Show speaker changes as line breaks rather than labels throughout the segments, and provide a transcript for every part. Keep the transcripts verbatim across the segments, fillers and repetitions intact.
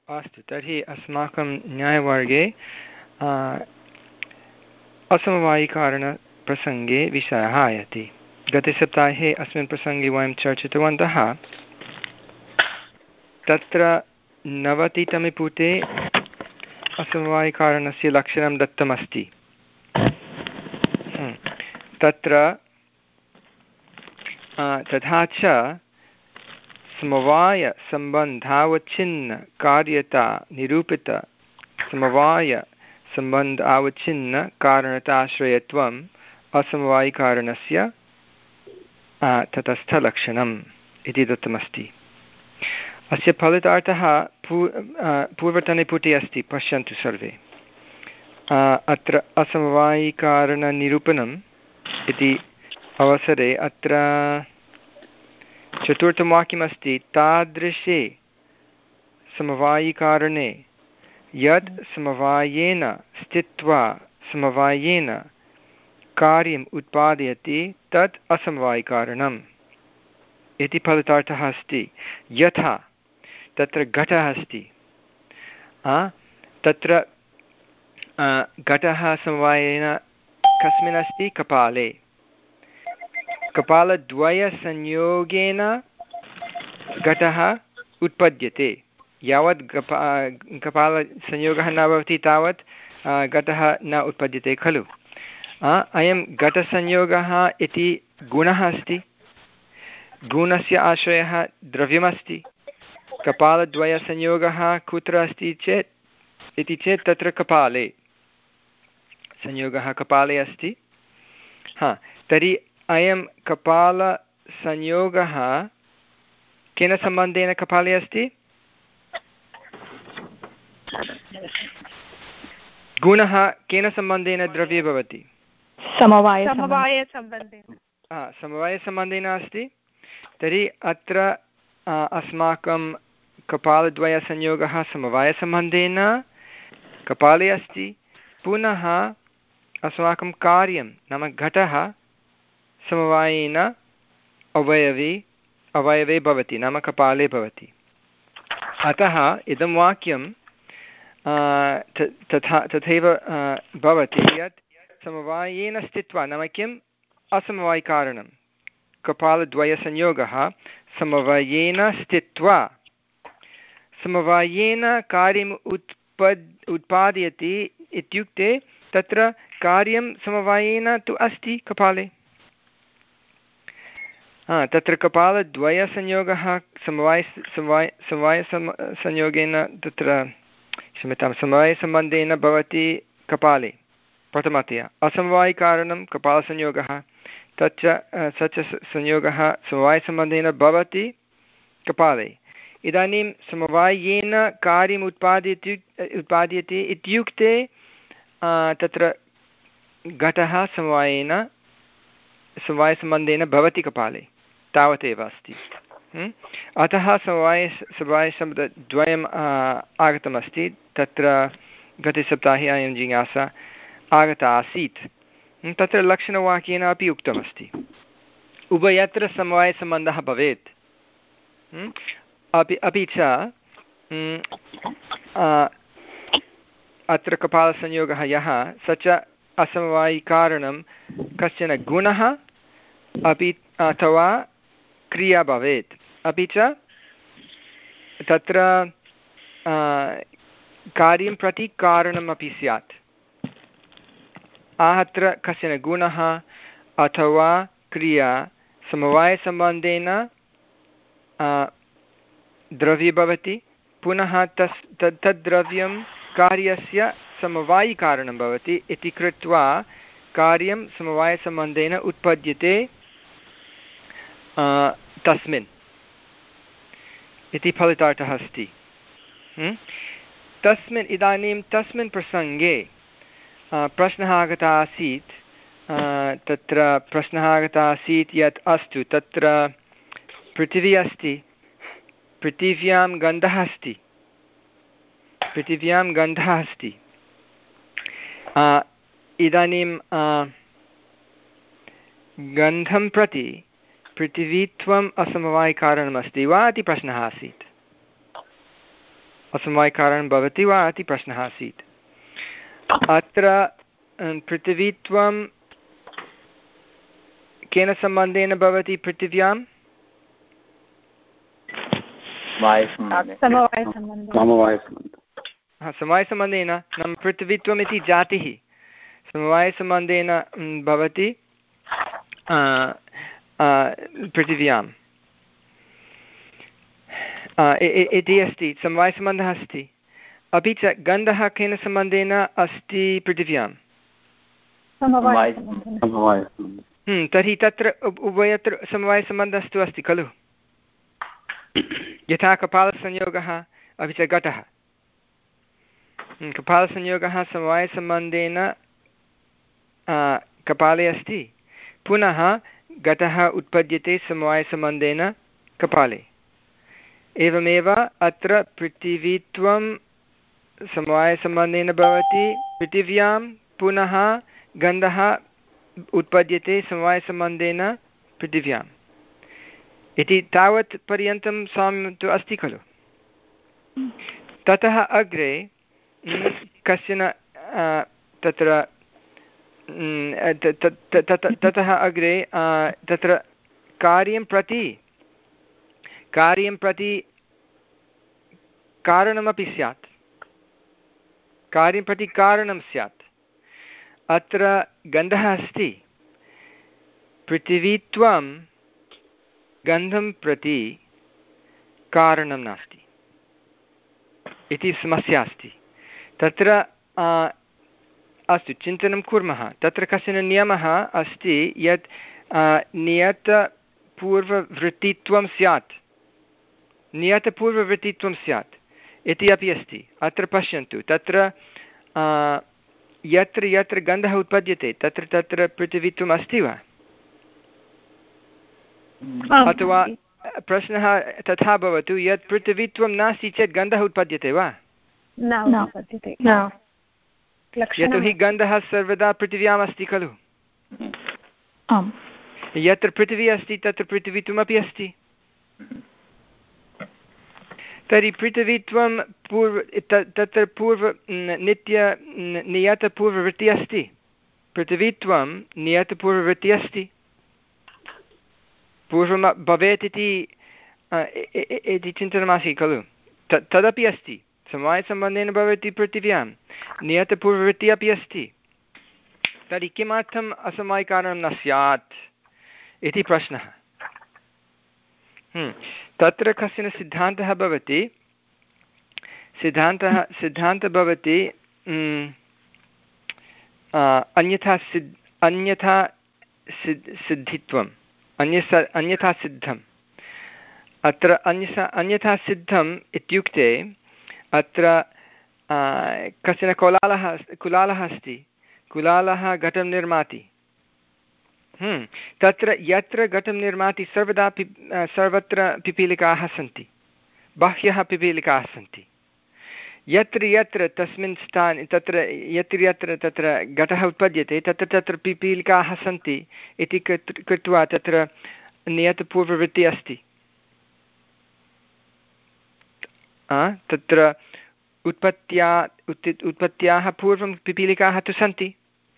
अस्तु, तर्हि अस्माकं न्यायवर्गे असमवायिकारणप्रसङ्गे विषयः आयाति। गतसप्ताहे अस्मिन् प्रसङ्गे वयं चर्चितवन्तः। तत्र नवतितमे पुटे असमवायिकारणस्य लक्षणं दत्तमस्ति। तत्र तथा च समवायसम्बन्धावच्छिन्न कार्यता निरूपित समवायसम्बन्धावच्छिन्न कारणताश्रयत्वम् असमवायिकारणस्य तटस्थलक्षणम् इति दत्तमस्ति। अस्य फलितार्थः पू पूर्वतने पुटे अस्ति, पश्यन्तु सर्वे। अत्र असमवायिकारणनिरूपणम् इति अवसरे अत्र चतुर्थं वाक्यमस्ति, तादृशे समवायिकारणे यद् समवायेन स्थित्वा समवायेन कार्यम् उत्पादयति तत् असमवायिकारणम् इति फलितार्थः अस्ति। यथा तत्र घटः अस्ति, तत्र घटः समवायेन कस्मिन् अस्ति? कपाले। कपालद्वयसंयोगेन घटः उत्पद्यते। यावत् कपा कपालसंयोगः न भवति तावत् घटः न उत्पद्यते खलु। अयं घटसंयोगः इति गुणः अस्ति। गुणस्य आश्रयः द्रव्यमस्ति। कपालद्वयसंयोगः कुत्र अस्ति चेत् इति चेत् तत्र कपाले संयोगः कपाले अस्ति। हा, तर्हि अयं कपालसंयोगः केन सम्बन्धेन कपाले अस्ति? गुणः केन सम्बन्धेन द्रव्ये भवति?
समवायसम्बन्धेन।
समवायसम्बन्धेन अस्ति। तर्हि अत्र अस्माकं कपालद्वयसंयोगः समवायसम्बन्धेन कपाले अस्ति। पुनः अस्माकं कार्यं नाम घटः समवायेन अवयवी अवयवे भवति, नाम कपाले भवति। अतः इदं वाक्यं तथा तथैव भवति यत् समवायेन स्थित्वा नाम किम्? असमवायिकारणं कपालद्वयसंयोगः समवायेन स्थित्वा समवायेन कार्यम् उत्पद् उत्पादयति इत्युक्ते तत्र कार्यं समवायेन तु अस्ति कपाले। हा, तत्र कपालद्वयसंयोगः समवाय समवाय समवायसंयोगेन तत्र क्षम्यतां समवायसम्बन्धेन भवति कपाले प्रथमतया। असमवायिकारणं कपालसंयोगः, तच्च स च संयोगः समवायसम्बन्धेन भवति कपाले। इदानीं समवायेन कार्यम् उत्पादयति उत्पाद्यते इत्युक्ते तत्र घटः समवायेन समवायसम्बन्धेन भवति कपाले, तावदेव अस्ति। अतः समवाय समवायसम्बन्धद्वयम् आगतमस्ति। तत्र गतसप्ताहे अयं जिज्ञासा आगता आसीत्। तत्र लक्षणवाक्येन अपि उक्तमस्ति उभयत्र समवायसम्बन्धः भवेत्। अपि अपि च अत्र कपालसंयोगः यः स च असमवायिकारणं कश्चन गुणः अपि अथवा क्रिया भवेत्। अपि च तत्र कार्यं प्रति कारणमपि स्यात्। अत्र कश्चन गुणः अथवा क्रिया समवायसम्बन्धेन द्रव्ये भवति, पुनः तस् तद् तद्द्रव्यं कार्यस्य समवायिकारणं भवति इति कृत्वा कार्यं समवायसम्बन्धेन उत्पद्यते तस्मिन् इति फलितार्थः अस्ति। तस्मिन् इदानीं तस्मिन् प्रसङ्गे प्रश्नः आगतः आसीत्। तत्र प्रश्नः आगतः आसीत् यत् अस्तु तत्र पृथिवी अस्ति, पृथिव्यां गन्धः अस्ति, पृथिव्यां गन्धः अस्ति। इदानीं गन्धं प्रति पृथिवीत्वम् असमवायिकारणमस्ति वा इति प्रश्नः आसीत्। असमवायिकारणं भवति वा इति प्रश्नः आसीत्। अत्र पृथिवीत्वं केन सम्बन्धेन भवति पृथिव्यां? समवायसम्बन्धेन। नाम पृथिवीत्वम् इति जातिः समवायसम्बन्धेन भवति पृथिव्याम् इति अस्ति, समवायसम्बन्धः अस्ति। अपि च गन्धः केन सम्बन्धेन अस्ति पृथिव्यां? तर्हि तत्र उभयत्र समवायसम्बन्धस्तु अस्ति खलु, यथा कपालसंयोगः अपि च घटः। कपालसंयोगः समवायसम्बन्धेन कपाले अस्ति, पुनः घटः उत्पद्यते समवायसम्बन्धेन कपाले। एवमेव अत्र पृथिवीत्वं समवायसम्बन्धेन भवति पृथिव्यां, पुनः गन्धः उत्पद्यते समवायसम्बन्धेन पृथिव्याम् इति तावत् पर्यन्तं साम्यं तु अस्ति खलु। ततः अग्रे कश्चन तत्र ततः अग्रे तत्र कार्यं प्रति कार्यं प्रति कारणमपि स्यात्, कार्यं प्रति कारणं स्यात्। अत्र गन्धः अस्ति, पृथिवीत्वं गन्धं प्रति कारणं नास्ति इति समस्या अस्ति। तत्र अस्तु चिन्तनं कुर्मः। तत्र कश्चन नियमः अस्ति यत् नियतपूर्ववृत्तित्वं स्यात्, नियतपूर्ववृत्तित्वं स्यात् इति अपि अस्ति। अत्र पश्यन्तु, तत्र यत्र यत्र गन्धः उत्पद्यते तत्र तत्र पृथिवीत्वम् अस्ति वा? अथवा प्रश्नः तथा भवतु यत् पृथिवीत्वं नास्ति चेत् गन्धः उत्पद्यते वा? यतोहि गन्धः सर्वदा पृथिव्याम् अस्ति खलु। यत्र पृथिवी अस्ति तत्र पृथिवीत्वमपि अस्ति। तर्हि पृथिवीत्वं पूर्व तत्र पूर्व नित्य नियतपूर्ववृत्तिः अस्ति, पृथिवीत्वं नियतपूर्ववृत्तिः अस्ति, पूर्वं भवेत् इति इति चिन्तनमासीत् खलु। तद् तदपि अस्ति, समवायसम्बन्धेन भवति पृथिव्यां, नियतपूर्ववृत्तिः अपि अस्ति। तर्हि किमर्थम् असमवायिकारणं न स्यात् इति प्रश्नः। तत्र कश्चन सिद्धान्तः भवति, सिद्धान्तः सिद्धान्तः भवति अन्यथा सिद्ध अन्यथा सिद्ध सिद्धित्वम् अन्यस अन्यथा सिद्धम्। अत्र अन्यथा अन्यथा सिद्धम् इत्युक्ते अत्र कश्चन कुलालः कुलालः अस्ति, कुलालः घटं निर्माति। तत्र यत्र घटं निर्माति सर्वदा पि सर्वत्र पिपीलिकाः सन्ति, बह्व्यः पिपीलिकाः सन्ति। यत्र यत्र तस्मिन् स्थाने तत्र यत्र यत्र तत्र घटः उत्पद्यते तत्र तत्र पिपीलिकाः सन्ति इति कृत्वा तत्र नियतपूर्ववृत्तिः अस्ति। तत्र उत्पत्त्या उत्पत्त्याः पूर्वं पिपीलिकाः तु सन्ति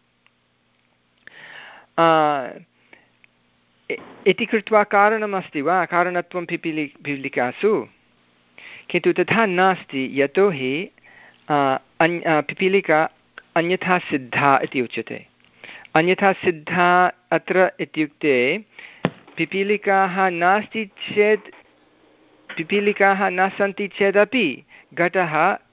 इति कृत्वा कारणमस्ति वा, कारणत्वं पिपीलि पिपीलिकासु। किन्तु तथा नास्ति, यतोहि पिपीलिका अन्यथा सिद्धा इति उच्यते। अन्यथा सिद्धा अत्र इत्युक्ते पिपीलिकाः नास्ति चेत् पिपीलिकाः न सन्ति चेदपि घटः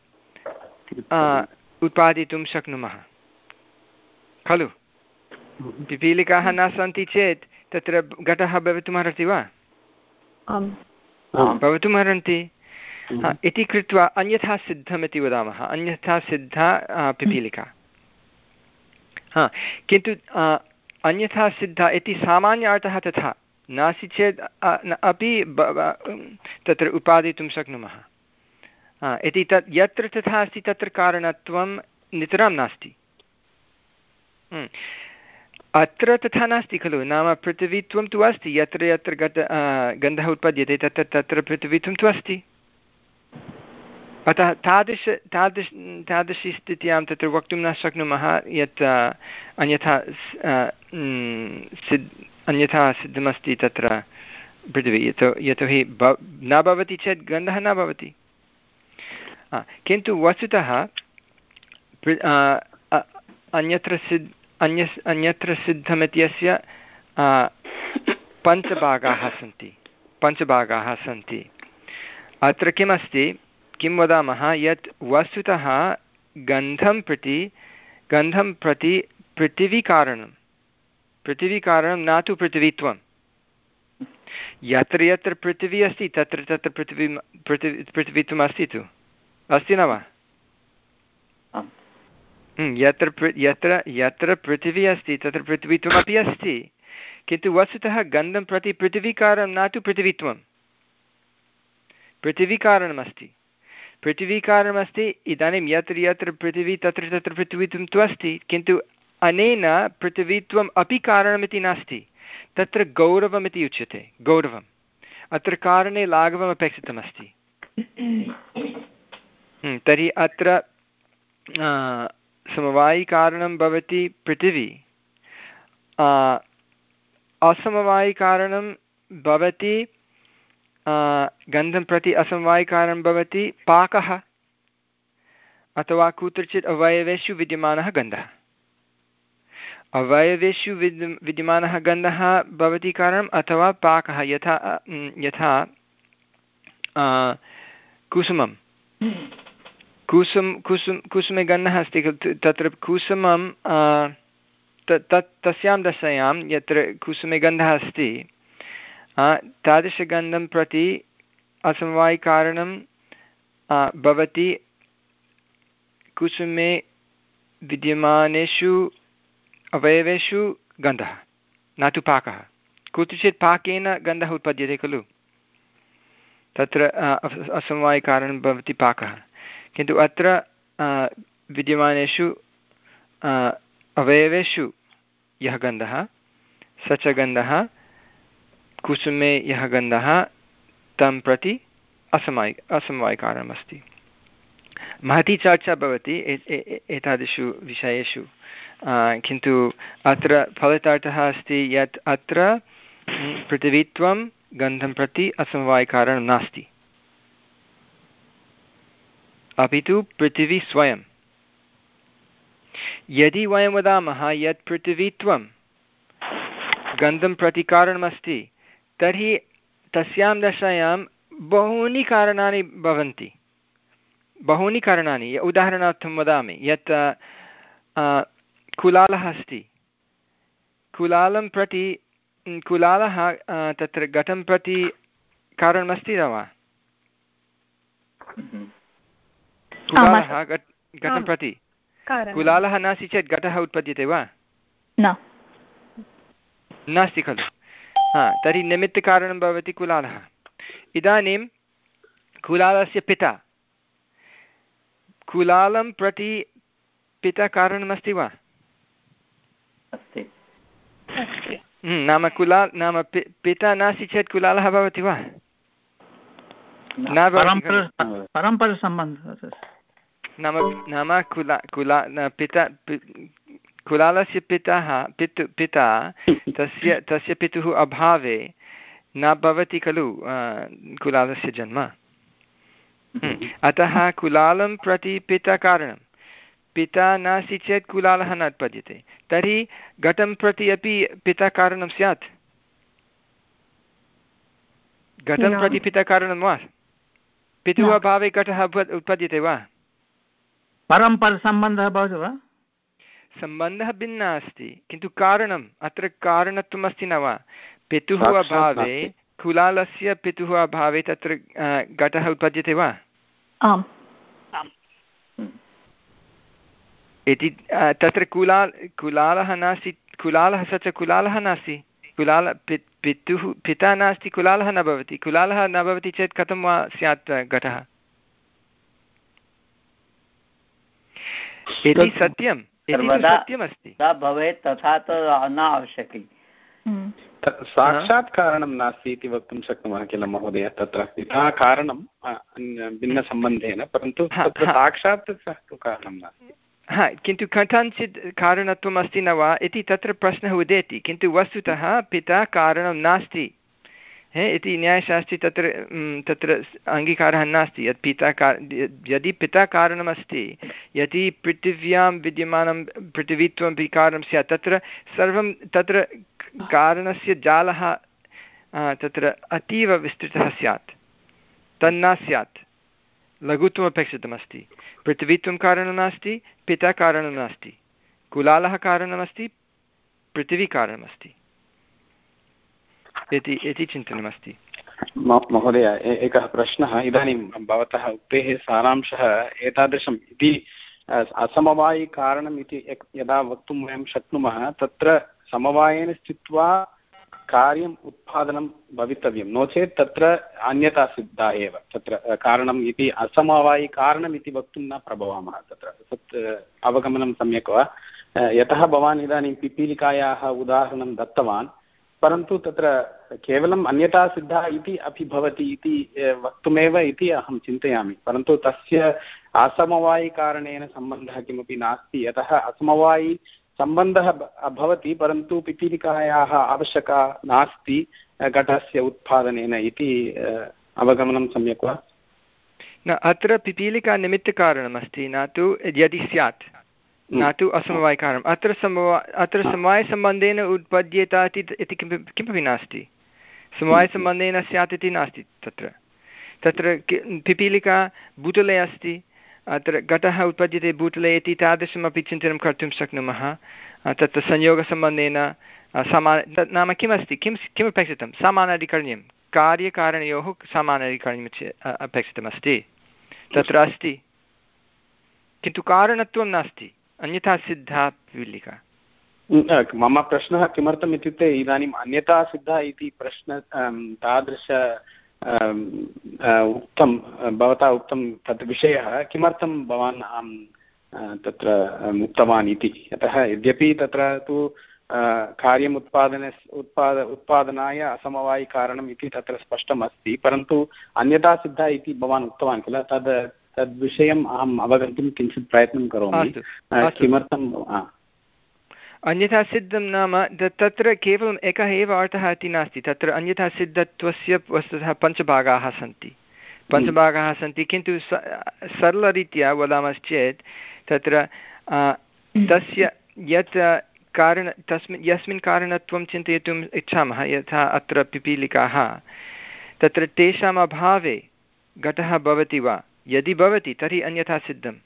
उत्पादितुं शक्नुमः खलु। पिपीलिकाः न सन्ति चेत् तत्र घटः भवितुमर्हति वा? भवितुमर्हन्ति। इति कृत्वा अन्यथा सिद्धम् इति वदामः, अन्यथा सिद्धा पिपीलिका। हा, किन्तु अन्यथा सिद्धा इति सामान्य अर्थः तथा नास्ति चेत् अपि तत्र उत्पादितुं शक्नुमः इति। तत् यत्र तथा अस्ति तत्र कारणत्वं नितरां नास्ति। अत्र तथा नास्ति खलु, नाम पृथिवीत्वं तु अस्ति, यत्र यत्र गत गन्धः उत्पद्यते तत्र तत्र पृथिवीत्वं तु अस्ति। अतः तादृश तादृश तादृशी स्थित्यां तत्र वक्तुं न शक्नुमः यत् अन्यथा सिद् अन्यथा सिद्धमस्ति तत्र पृथिवी यतो यतोहि ब न भवति चेत् गन्धः न भवति। किन्तु वस्तुतः अन्यत्र सिद् अन्य अन्यत्र सिद्धमित्यस्य पञ्चभागाः सन्ति पञ्चभागाः सन्ति। अत्र किमस्ति, किं वदामः यत् वस्तुतः गन्धं प्रति गन्धं प्रति पृथिवीकारणं पृथिवीकारणं न तु पृथिवीत्वं। यत्र यत्र पृथिवी अस्ति तत्र तत्र पृथिवी पृथिवी पृथिवीत्वम् अस्ति तु अस्ति न वा? यत्र यत्र यत्र पृथिवी अस्ति तत्र पृथिवीत्वमपि अस्ति, किन्तु वस्तुतः गन्धं प्रति पृथिवीकारणं न तु पृथिवीत्वं, पृथिवीकारणमस्ति पृथिवीकारणमस्ति इदानीं यत्र यत्र पृथिवी तत्र तत्र पृथिवीत्वं तु अस्ति, किन्तु अनेन पृथिवीत्वम् अपि कारणमिति नास्ति, तत्र गौरवमिति उच्यते। गौरवम् अत्र कारणे लाघवम् अपेक्षितमस्ति। तर्हि अत्र समवायिकारणं भवति पृथिवी, असमवायिकारणं भवति गन्धं प्रति असमवायिकारणं भवति पाकः अथवा कुत्रचित् अवयवेषु विद्यमानः गन्धः। अवयवेषु विद् विद्यमानः गन्धः भवति कारणम् अथवा पाकः, यथा यथा कुसुमं कुसुम कुसुम कुसुमे गन्धः अस्ति, तत्र कुसुमं तत् तस्यां दशायां यत्र कुसुमे गन्धः अस्ति तादृशगन्धं प्रति असमवायिकारणं भवति कुसुमे विद्यमानेषु अवयवेषु गन्धः, न तु पाकः। कुत्रचित् पाकेन गन्धः उत्पद्यते खलु, तत्र असमवायिकारणं भवति पाकः, किन्तु अत्र विद्यमानेषु अवयवेषु यः गन्धः स च गन्धः कुसुमे यः गन्धः तं प्रति असमवायि असमवायिकारणमस्ति। महती चर्चा भवति एतादृशु विषयेषु, किन्तु अत्र फलितार्थः अस्ति यत् अत्र पृथिवीत्वं गन्धं प्रति असमवायिकारणं नास्ति, अपि तु पृथिवी स्वयं। यदि वयं वदामः यत् पृथिवीत्वं गन्धं प्रति कारणमस्ति, तर्हि तस्यां दशायां बहूनि कारणानि भवन्ति, बहूनि कारणानि। उदाहरणार्थं वदामि यत् कुलालः अस्ति, कुलालं प्रति कुलालः तत्र घटं प्रति कारणमस्ति न वा? कुलालः घटं प्रति, कुलालः नास्ति चेत् घटः उत्पद्यते वा? नास्ति खलु। हा, तर्हि निमित्तकारणं भवति कुलालः। इदानीं कुलालस्य पिता, कुलालं प्रति पिता कारणमस्ति वा? नाम कुला नाम पि, पिता नास्ति चेत् कुलालः भवति वा? न परम्परसम्बन्धः। नाम नाम कुला कुला पिता कुलालस्य पितः पितु पिता तस्य तस्य पितुः अभावे न भवति खलु कुलालस्य जन्म। अतः कुलालं प्रति पिता कारणं, पिता नास्ति चेत् कुलालः न उत्पद्यते। तर्हि घटं प्रति अपि पिता कारणं स्यात्? घटं प्रति पिता कारणं वा? पितुः अभावे घटः उत्पद्यते वा? परम्परसम्बन्धः भवति वा? सम्बन्धः भिन्नः अस्ति, किन्तु कारणम् अत्र कारणत्वम् अस्ति न वा? पितुः अभावे, कुलालस्य पितुः अभावे तत्र घटः उत्पद्यते वा? आम्। इति तत्र कुलाल कुलालः नास्ति, कुलालः स च कुलालः नास्ति, कुलाल पि पितुः पिता नास्ति, कुलालः न भवति। कुलालः न भवति चेत् कथं वा स्यात् घटः? इति सत्यम्, इति सत्यमस्ति। भवेत् तथा न आवश्यकी,
साक्षात् कारणं नास्ति इति वक्तुं शक्नुमः किल महोदय? तत्र पिता कारणं भिन्नसम्बन्धेन, परन्तु तत्र साक्षात् सः तु कारणं नास्ति।
हा, किन्तु कथञ्चित् कारणत्वम् अस्ति न वा इति तत्र प्रश्नः उदेति, किन्तु वस्तुतः पिता कारणं नास्ति इति न्यायशास्त्रे तत्र तत्र अङ्गीकारः नास्ति। यत् पिता का यदि पिता कारणमस्ति, यदि पृथिव्यां विद्यमानं पृथिवीत्वं विकारं स्यात्, तत्र सर्वं तत्र कारणस्य जालः तत्र अतीव विस्तृतः स्यात्, तन्न स्यात्, लघुत्वमपेक्षितमस्ति। पृथिवीत्वं कारणं नास्ति, पिता कारणं नास्ति, कुलालः कारणमस्ति, पृथिवी कारणमस्ति इति इति चिन्तनमस्ति।
महोदय, एकः प्रश्नः। इदानीं भवतः उक्तेः सारांशः एतादृशम् इति असमवायिकारणम् इति यदा वक्तुं वयं शक्नुमः, तत्र समवायेन स्थित्वा कार्यम् उत्पादनं भवितव्यं, नो चेत् तत्र अन्यथा सिद्धा एव। तत्र कारणम् इति असमवायिकारणम् इति वक्तुं न प्रभवामः। तत्र तत् अवगमनं सम्यक् वा? यतः भवान् इदानीं पिपीलिकायाः उदाहरणं दत्तवान्, परन्तु तत्र केवलम् अन्यथा सिद्धा इति अपि भवति इति वक्तुमेव इति अहं चिन्तयामि। परन्तु तस्य असमवायिकारणेन सम्बन्धः किमपि नास्ति, यतः असमवायि सम्बन्धः भवति, परन्तु पिपीलिकायाः आवश्यकता नास्ति घटस्य उत्पादनेन इति अवगमनं सम्यक् वा?
न, अत्र पिपीलिका निमित्तकारणमस्ति, न तु यदि स्यात्, न तु असमवायिकारणम्। अत्र समवा अत्र समवायसम्बन्धेन उत्पद्येत इति किमपि किमपि नास्ति, समवायसम्बन्धेन स्यात् इति नास्ति। तत्र तत्र पिपीलिका भूतले अस्ति, अत्र घटः उत्पद्यते भूतले इति तादृशमपि चिन्तनं कर्तुं शक्नुमः। तत्र संयोगसम्बन्धेन सामान्य नाम किमस्ति, किं किमपेक्षितं? सामानाधिकरण्यं, कार्यकारणयोः सामानाधिकरण्यम् अपेक्षितमस्ति, तत्र अस्ति, किन्तु कारणत्वं नास्ति, अन्यथा सिद्धा पिपीलिका।
मम प्रश्नः किमर्थम् इत्युक्ते, इदानीम् अन्यथा सिद्धा इति प्रश्न तादृश उक्तं भवता उक्तं तत् विषयः किमर्थं भवान् तत्र उक्तवान् इति। यतः यद्यपि तत्र तु कार्यम् उत्पादन उत्पाद उत्पादनाय असमवायिकारणम् इति तत्र स्पष्टम् अस्ति, परन्तु अन्यथा सिद्धा इति भवान् उक्तवान् किल, तद् तद्विषयम् अहम् अवगन्तुं किञ्चित् प्रयत्नं करोमि। किमर्थं
अन्यथा सिद्धं नाम तत्र केवलम् एकः एव अर्थः इति नास्ति। तत्र अन्यथा सिद्धत्वस्य वस्तुतः पञ्चभागाः सन्ति पञ्चभागाः सन्ति किन्तु सरलरीत्या वदामश्चेत् तत्र तस्य यत् कारण तस्मिन् यस्मिन् कारणत्वं चिन्तयितुम् इच्छामः, यथा अत्र पिपीलिकाः, तत्र तेषाम् अभावे घटः भवति वा? यदि भवति तर्हि अन्यथा सिद्धं,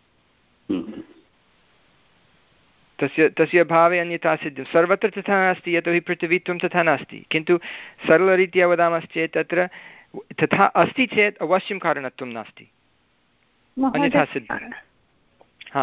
तस्य तस्य अभावे अन्यथा सिद्धं। सर्वत्र तथा नास्ति, यतोहि पृथिवीत्वं तथा नास्ति, किन्तु सरलरीत्या वदामश्चेत् तत्र तथा अस्ति चेत् अवश्यं कारणत्वं नास्ति, अन्यथा सिद्धं। हा,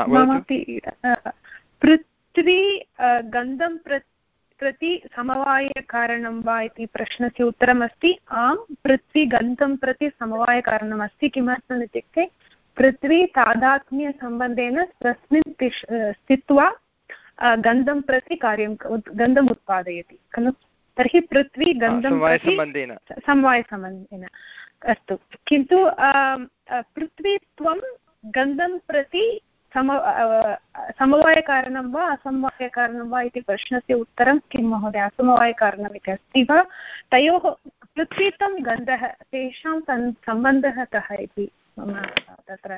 पृथ्वी गन्धं प्रति समवायकारणं वा इति प्रश्नस्य उत्तरमस्ति आम्, पृथ्वी गन्धं प्रति समवायकारणम् अस्ति। किमर्थम् इत्युक्ते पृथ्वी तादात्म्यसम्बन्धेन तस्मिन् स्थित्वा गन्धं प्रति कार्यं गन्धम् उत्पादयति खलु। तर्हि पृथ्वी गन्धं
समवायसम्बन्धेन
समवायसम्बन्धेन अस्तु, किन्तु पृथ्वीत्वं गन्धं प्रति सम समवायकारणं वा असमवायकारणं वा इति प्रश्नस्य उत्तरं किं महोदय? असमवायकारणम् इति अस्ति वा? तयोः पृथ्वीत्वं गन्धः तेषां सम्बन्धः कः इति मम तत्र।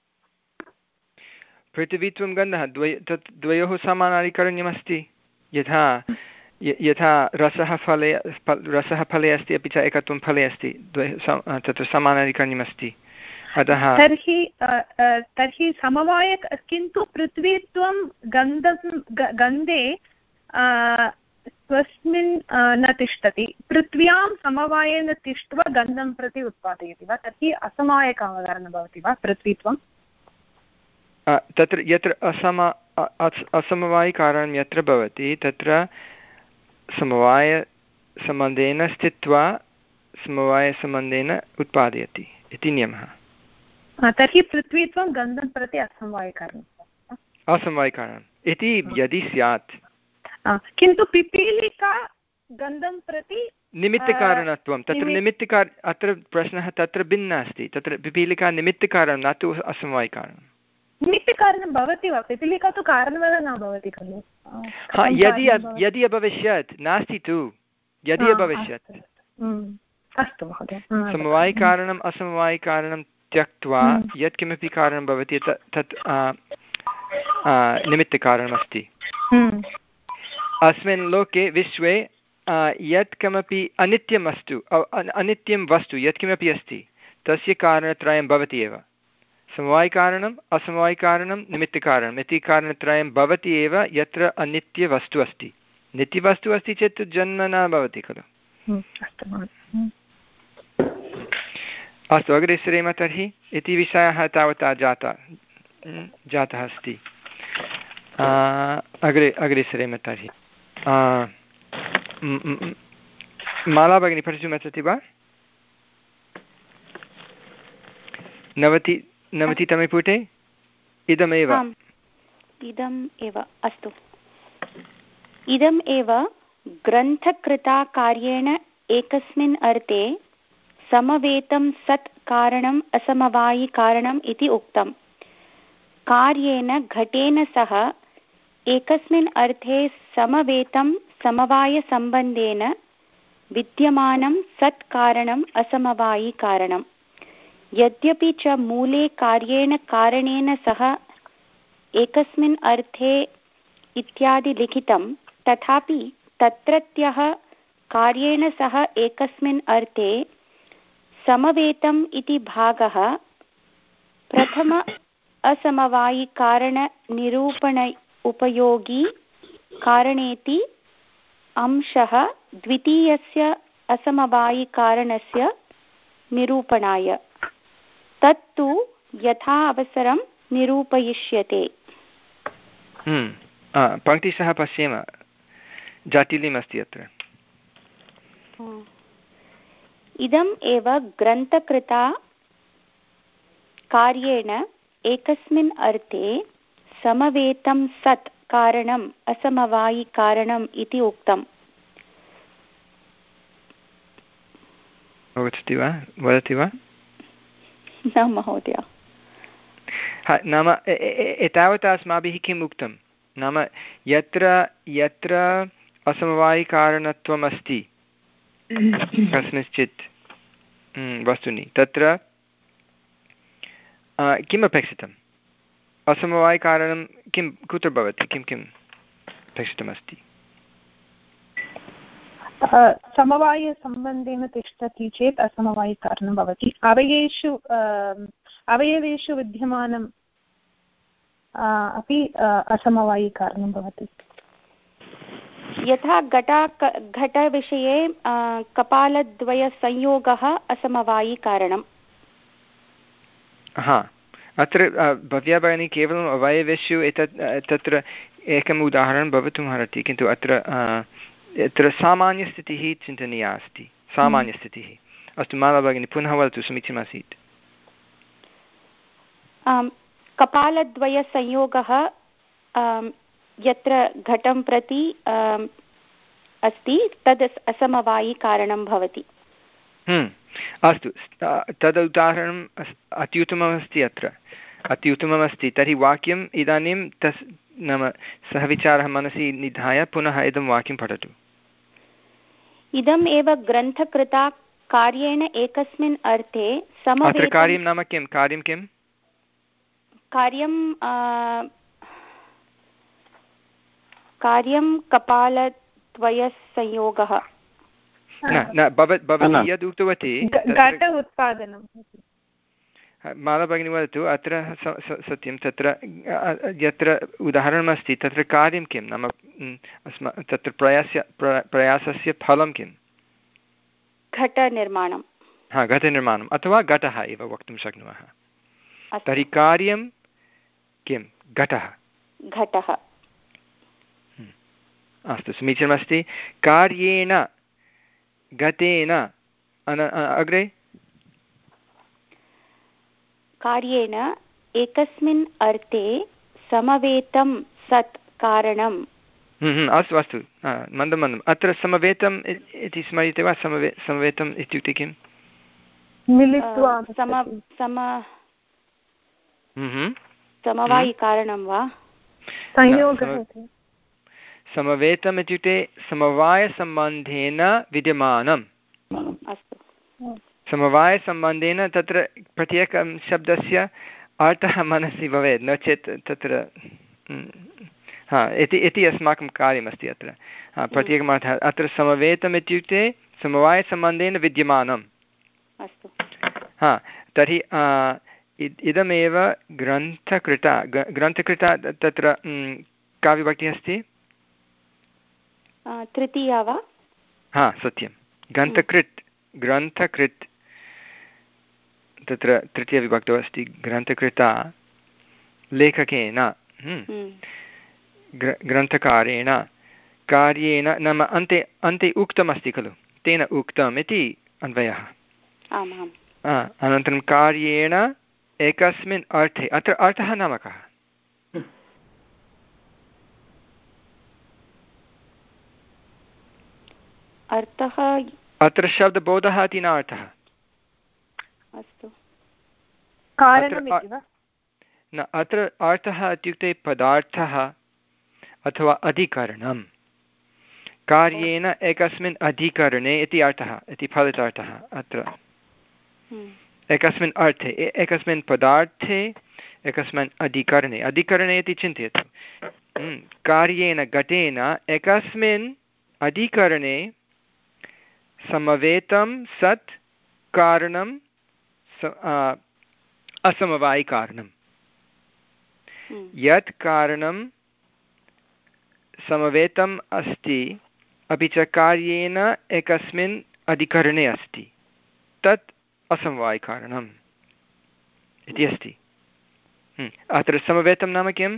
पृथिवीत्वं गन्धः द्वय तत् द्वयोः समानाधिकरण्यमस्ति। यथा यथा रसः फले रसः फले अस्ति, अपि च एकत्वं फले अस्ति, द्वय तत्र समानाधिकरण्यमस्ति। अतः
तर्हि तर्हि समवाय, किन्तु पृथ्वीत्वं गन्धं गन्धे स्वस्मिन् न तिष्ठति, पृथ्व्यां समवायेन तिष्ठ्वा गन्धं प्रति उत्पादयति वा? तर्हि असमवायकारणं भवति वा पृथ्वीत्वं?
तत्र यत्र असम असमवायिकारणं यत्र भवति तत्र समवायसम्बन्धेन स्थित्वा समवायसम्बन्धेन उत्पादयति इति नियमः।
तर्हि पृथ्वीत्वं गन्धं प्रति असमवायिकारणम्
असमवायिकारणम् इति यदि स्यात्।
किन्तु पिपीलिका गन्धं प्रति
निमित्तकारणत्वं तत्र निमित्तकार अत्र प्रश्नः तत्र भिन्नः अस्ति तत्र पिपीलिका निमित्तकारणं न तु असमवायिकारणं
निमित्तकारणं भवति वा पिपीलिका तु कारणमेव न भवति खलु
हा यदि यदि अभविष्यत् नास्ति तु यदि अभविष्यत्
अस्तु महोदय
समवायिकारणम् असमवायिकारणं त्यक्त्वा यत्किमपि कारणं भवति तत् निमित्तकारणमस्ति अस्मिन् लोके विश्वे यत् किमपि अनित्यम् अस्तु अनित्यं वस्तु यत्किमपि अस्ति तस्य कारणत्रयं भवति एव समवायिकारणम् असमवायिकारणं निमित्तकारणम् इति कारणत्रयं भवति एव यत्र अनित्यवस्तु अस्ति नित्यवस्तु अस्ति चेत् जन्म न भवति खलु अस्तु अग्रे सरेम तर्हि इति विषयः तावता जाता जातः अस्ति अग्रे अग्रे सरेम तर्हि माला भगिनी पठितुमिच्छति वा नवति नवतितमे पुटे इदमेव
इदम् एव अस्तु इदम् एव ग्रन्थकृता कार्येण एकस्मिन् अर्थे समवेतं सत् कारणम् असमवायिकारणम् इति उक्तम् कार्येण घटेन सह एकस्मिन् अर्थे समवेतं समवायसम्बन्धेन विद्यमानं सत् कारणम् असमवायिकारणम् यद्यपि च मूले कार्येण कारणेन सह एकस्मिन् अर्थे इत्यादि लिखितं तथापि तत्रत्यः कार्येण सह एकस्मिन् अर्थे समवेतम् इति भागः प्रथम असमवायिकारणनिरूपण उपयोगी कारणेति अंशः द्वितीयस्य असमवायिकारणस्य निरूपणाय तत्तु यथा अवसरं निरूपयिष्यते।
पङ्क्तिशः पश्येम जाटिल्यमस्ति अत्र
इदम् एव ग्रन्थकृता कार्येण एकस्मिन् अर्थे समवेतं सत् कारणम् असमवायिकारणम् इति उक्तम्।
अवगच्छति वा वदति वा
न महोदय
नाम एतावता अस्माभिः किम् उक्तं नाम यत्र यत्र असमवायिकारणत्वम् अस्ति कस्मिंश्चित् वस्तुनि तत्र किम् अपेक्षितम् असमवायिकारणं किं कुत्र भवति किं किम् अपेक्षितमस्ति
समवायसम्बन्धेन तिष्ठति चेत् असमवायिकारणं भवति अवयवेषु अवयवेषु विद्यमानं अपि असमवायिकारणं भवति
यथा घटा घटविषये कपालद्वयसंयोगः असमवायिकारणम्।
हा अत्र भव्या भगिनी केवलम् अवयवेषु एतत् तत्र एकम् उदाहरणं भवितुम् अर्हति किन्तु अत्र यत्र सामान्यस्थितिः चिन्तनीया अस्ति सामान्यस्थितिः। अस्तु माला भगिनी पुनः वदतु समीचीनमासीत्।
कपालद्वयसंयोगः यत्र घटं प्रति अस्ति तद् असमवायिकारणं भवति।
अस्तु तद् उदाहरणम् अत्युत्तममस्ति अत्र अत्युत्तममस्ति तर्हि वाक्यम् इदानीं तस् नाम सः विचारः मनसि निधाय पुनः इदं वाक्यं पठतु।
इदम् एव ग्रन्थकृता कार्येण एकस्मिन् अर्थे समवेतं
अत्र कार्यं नाम किं कार्यं किं
कार्यं कार्यं कपालद्वयसंयोगः
न न भवती यद् उक्तवती
घट उत्पादनं
माला भगिनी वदतु अत्र सत्यं तत्र यत्र उदाहरणमस्ति तत्र कार्यं किं नाम अस्मा तत्र प्रयास्य प्रयासस्य फलं किं
घटनिर्माणं
हा घटनिर्माणम् अथवा घटः एव वक्तुं शक्नुमः। तर्हि कार्यं किं घटः
घटः
अस्तु समीचीनमस्ति। कार्येण घटेन अग्रे
कार्येण एकस्मिन् अर्थे समवेतं सत् कारणम्
अस्तु अस्तु मन्दं मन्दम् अत्र समवेतम् इति स्मर्यते वा समवे समवेतम् इत्युक्ते किं
मिलित्वा
समवायिकारणं वा
समवेतम् इत्युक्ते समवायसम्बन्धेन विद्यमानम्
अस्तु
समवायसम्बन्धेन तत्र प्रत्येकं शब्दस्य अर्थः मनसि भवेत् नो चेत् तत्र हा इति इति अस्माकं कार्यमस्ति अत्र प्रत्येकमर्थः अत्र समवेतम् इत्युक्ते समवायसम्बन्धेन विद्यमानम्
अस्तु
हा तर्हि इदमेव ग्रन्थकृता ग्रन्थकृता तत्र का विभक्तिः अस्ति
तृतीया वा
हा सत्यं ग्रन्थकृत् ग्रन्थकृत् तत्र तृतीयविभक्तौ अस्ति ग्रन्थकृता लेखकेन ग्रन्थकारेण कार्येण नाम अन्ते अन्ते उक्तमस्ति खलु तेन उक्तम् इति अन्वयः अनन्तरं कार्येण एकस्मिन् अर्थे अत्र अर्थः नाम कः
अर्थः
अत्र शब्दबोधः इति न अर्थः
अस्तु
न अत्र अर्थः इत्युक्ते पदार्थः अथवा अधिकरणं कार्येण एकस्मिन् अधिकरणे इति अर्थः इति फलितार्थः अत्र एकस्मिन् अर्थे एकस्मिन् पदार्थे एकस्मिन् अधिकरणे अधिकरणे इति चिन्तयतु कार्येण घटेन एकस्मिन् अधिकरणे समवेतं सत् कारणं असमवायिकारणं यत् कारणं समवेतम् अस्ति अपि च कार्येण एकस्मिन् अधिकरणे अस्ति तत् असमवायिकारणम् इति अस्ति अत्र समवेतं नाम किम्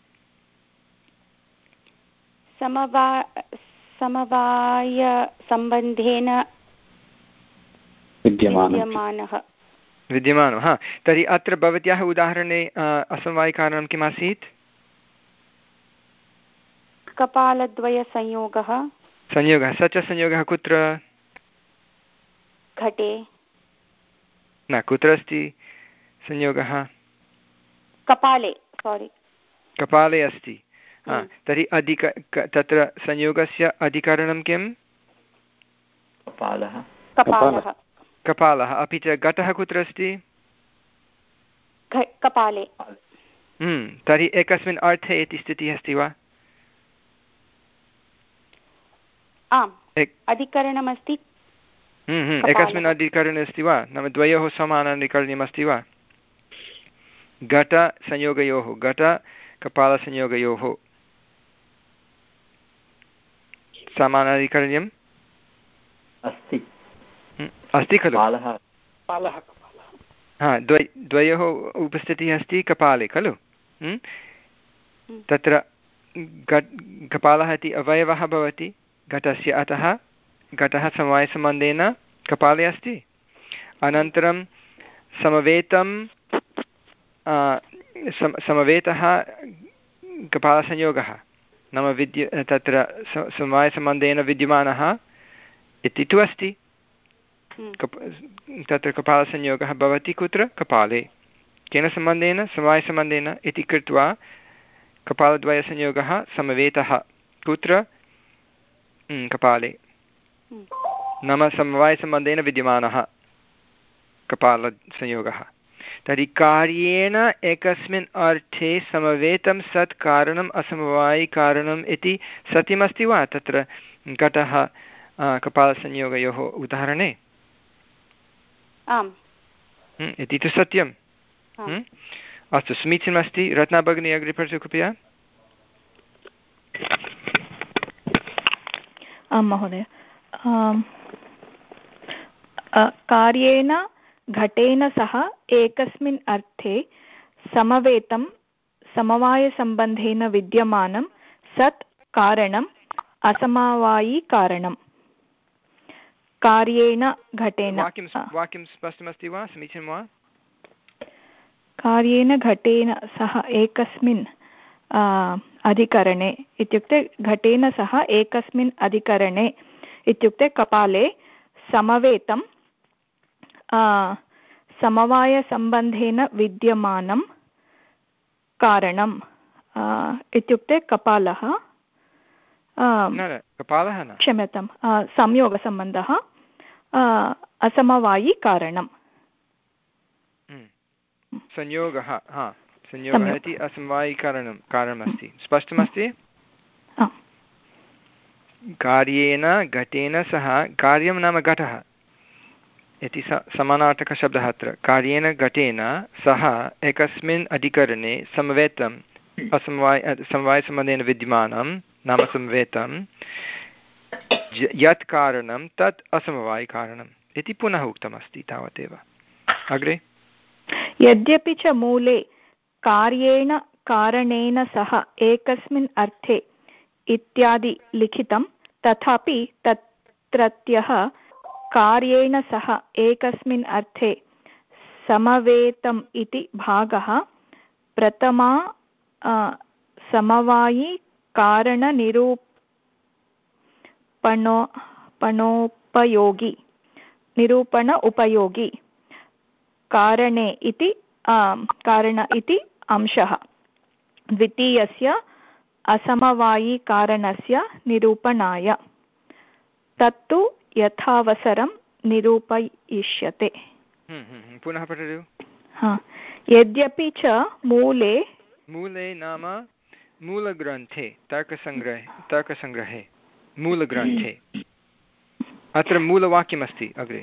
समवा समवायसम्बन्धेन विद्यमानः
विद्यमानो हा तर्हि अत्र भवत्याः उदाहरणे असमवायिकारणं किम् आसीत्
कपालद्वयसंयोगः
संयोगः स च संयोगः कुत्र
घटे
न कुत्र अस्ति संयोगः
कपाले सोरि
कपाले अस्ति हा तर्हि अधिक तत्र संयोगस्य अधिकरणं किं
कपालः कपालः
कपालः अपि च घटः कुत्र अस्ति
कपाले
तर्हि एकस्मिन् अर्थे इति स्थितिः अस्ति वा
आम् अधिकरणमस्ति
एकस्मिन् अधिकरणे अस्ति वा नाम द्वयोः समानाधिकरणीयमस्ति वा घटसंयोगयोः घट कपालसंयोगयोः समानाधिकरण्यम् अस्ति अस्ति खलु हा द्वय द्वयोः उपस्थितिः अस्ति कपाले खलु तत्र कपालः इति अवयवः भवति घटस्य अतः घटः समवायसम्बन्धेन कपाले अस्ति अनन्तरं समवेतं समवेतः कपालसंयोगः नाम विद्य तत्र समवायसम्बन्धेन विद्यमानः इति तु अस्ति तत्र कपालसंयोगः भवति कुत्र कपाले केन सम्बन्धेन समवायसम्बन्धेन इति कृत्वा कपालद्वयसंयोगः समवेतः कुत्र कपाले नाम समवायसम्बन्धेन विद्यमानः कपालसंयोगः तर्हि कार्येण एकस्मिन् अर्थे समवेतं सत् कारणम् असमवायिकारणम् इति सत्यमस्ति वा तत्र घटः कपालसंयोगयोः उदाहरणे
आम्
इति तु सत्यम् अस्तु समीचीनमस्ति रत्ना भगिनी अग्रे पठतु कृपया
आं महोदय कार्येण घटेन सह एकस्मिन् अर्थे समवेतं समवायसम्बन्धेन विद्यमानं सत् कारणम् असमवायिकारणम् कार्येण घटेन
वाक्यं स्पष्टमस्ति वा समीचीनं वा
कार्येण घटेन सह एकस्मिन् अधिकरणे इत्युक्ते घटेन सह एकस्मिन् अधिकरणे इत्युक्ते कपाले समवेतं समवायसम्बन्धेन विद्यमानं कारणं इत्युक्ते कपालः
कपालः न
क्षम्यतां संयोगसम्बन्धः असमवायिकारणं
संयोगः हा संयोगः इति असमवायिकारणं कारणमस्ति स्पष्टमस्ति कार्येन घटेन सह कार्यं नाम घटः इति समानार्थकशब्दः अत्र कार्येन घटेन सह एकस्मिन् अधिकरणे समवेतम् असमवाय समवायसम्बन्धेन विद्यमानं नाम समवेतं यत् कारणं तत् असमवायिकारणम् इति पुनः उक्तमस्ति तावदेव। अग्रे
यद्यपि च मूले कार्येण कारणेन सह एकस्मिन् अर्थे इत्यादि लिखितं तथापि तत्रत्यः कार्येण सह एकस्मिन् अर्थे समवेतम् इति भागः प्रथमा समवायिकारणनिरूपणो पणोपयोगी निरूपण उपयोगी कारणे इति कारण इति अंशः द्वितीयस्य असमवायिकारणस्य निरूपणाय तत्तु यथावसरं निरूपयिष्यते।
पुनः पठतु।
यद्यपि च मूले
मूले नाम मूलग्रन्थे तर्कसङ्ग्रहे तर्कसङ्ग्रहे मूलग्रन्थे अत्र मूलवाक्यमस्ति। अग्रे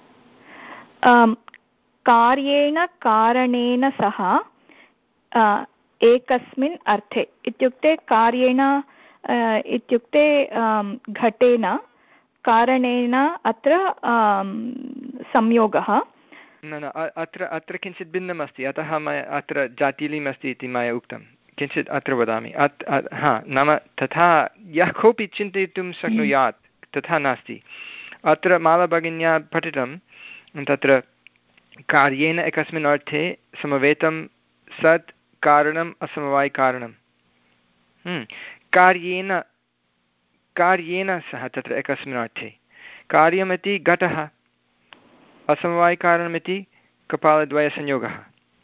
कार्येण कारणेन सह एकस्मिन् अर्थे इत्युक्ते कार्येण इत्युक्ते घटेन कारणेन अत्र संयोगः
न न अत्र अत्र किञ्चित् भिन्नम् अस्ति अतः मया अत्र जातिलीम् अस्ति इति मया उक्तं किञ्चित् अत्र वदामि अत् हा नाम तथा यः कोऽपि चिन्तयितुं शक्नुयात् तथा नास्ति। अत्र मालाभगिन्या पठितं तत्र कार्येन एकस्मिन् अर्थे समवेतं सत् कारणम् असमवायिकारणं कार्येन कार्येन सह तत्र एकस्मिन् अर्थे कार्यमिति घटः असमवायिकारणमिति कपालद्वयसंयोगः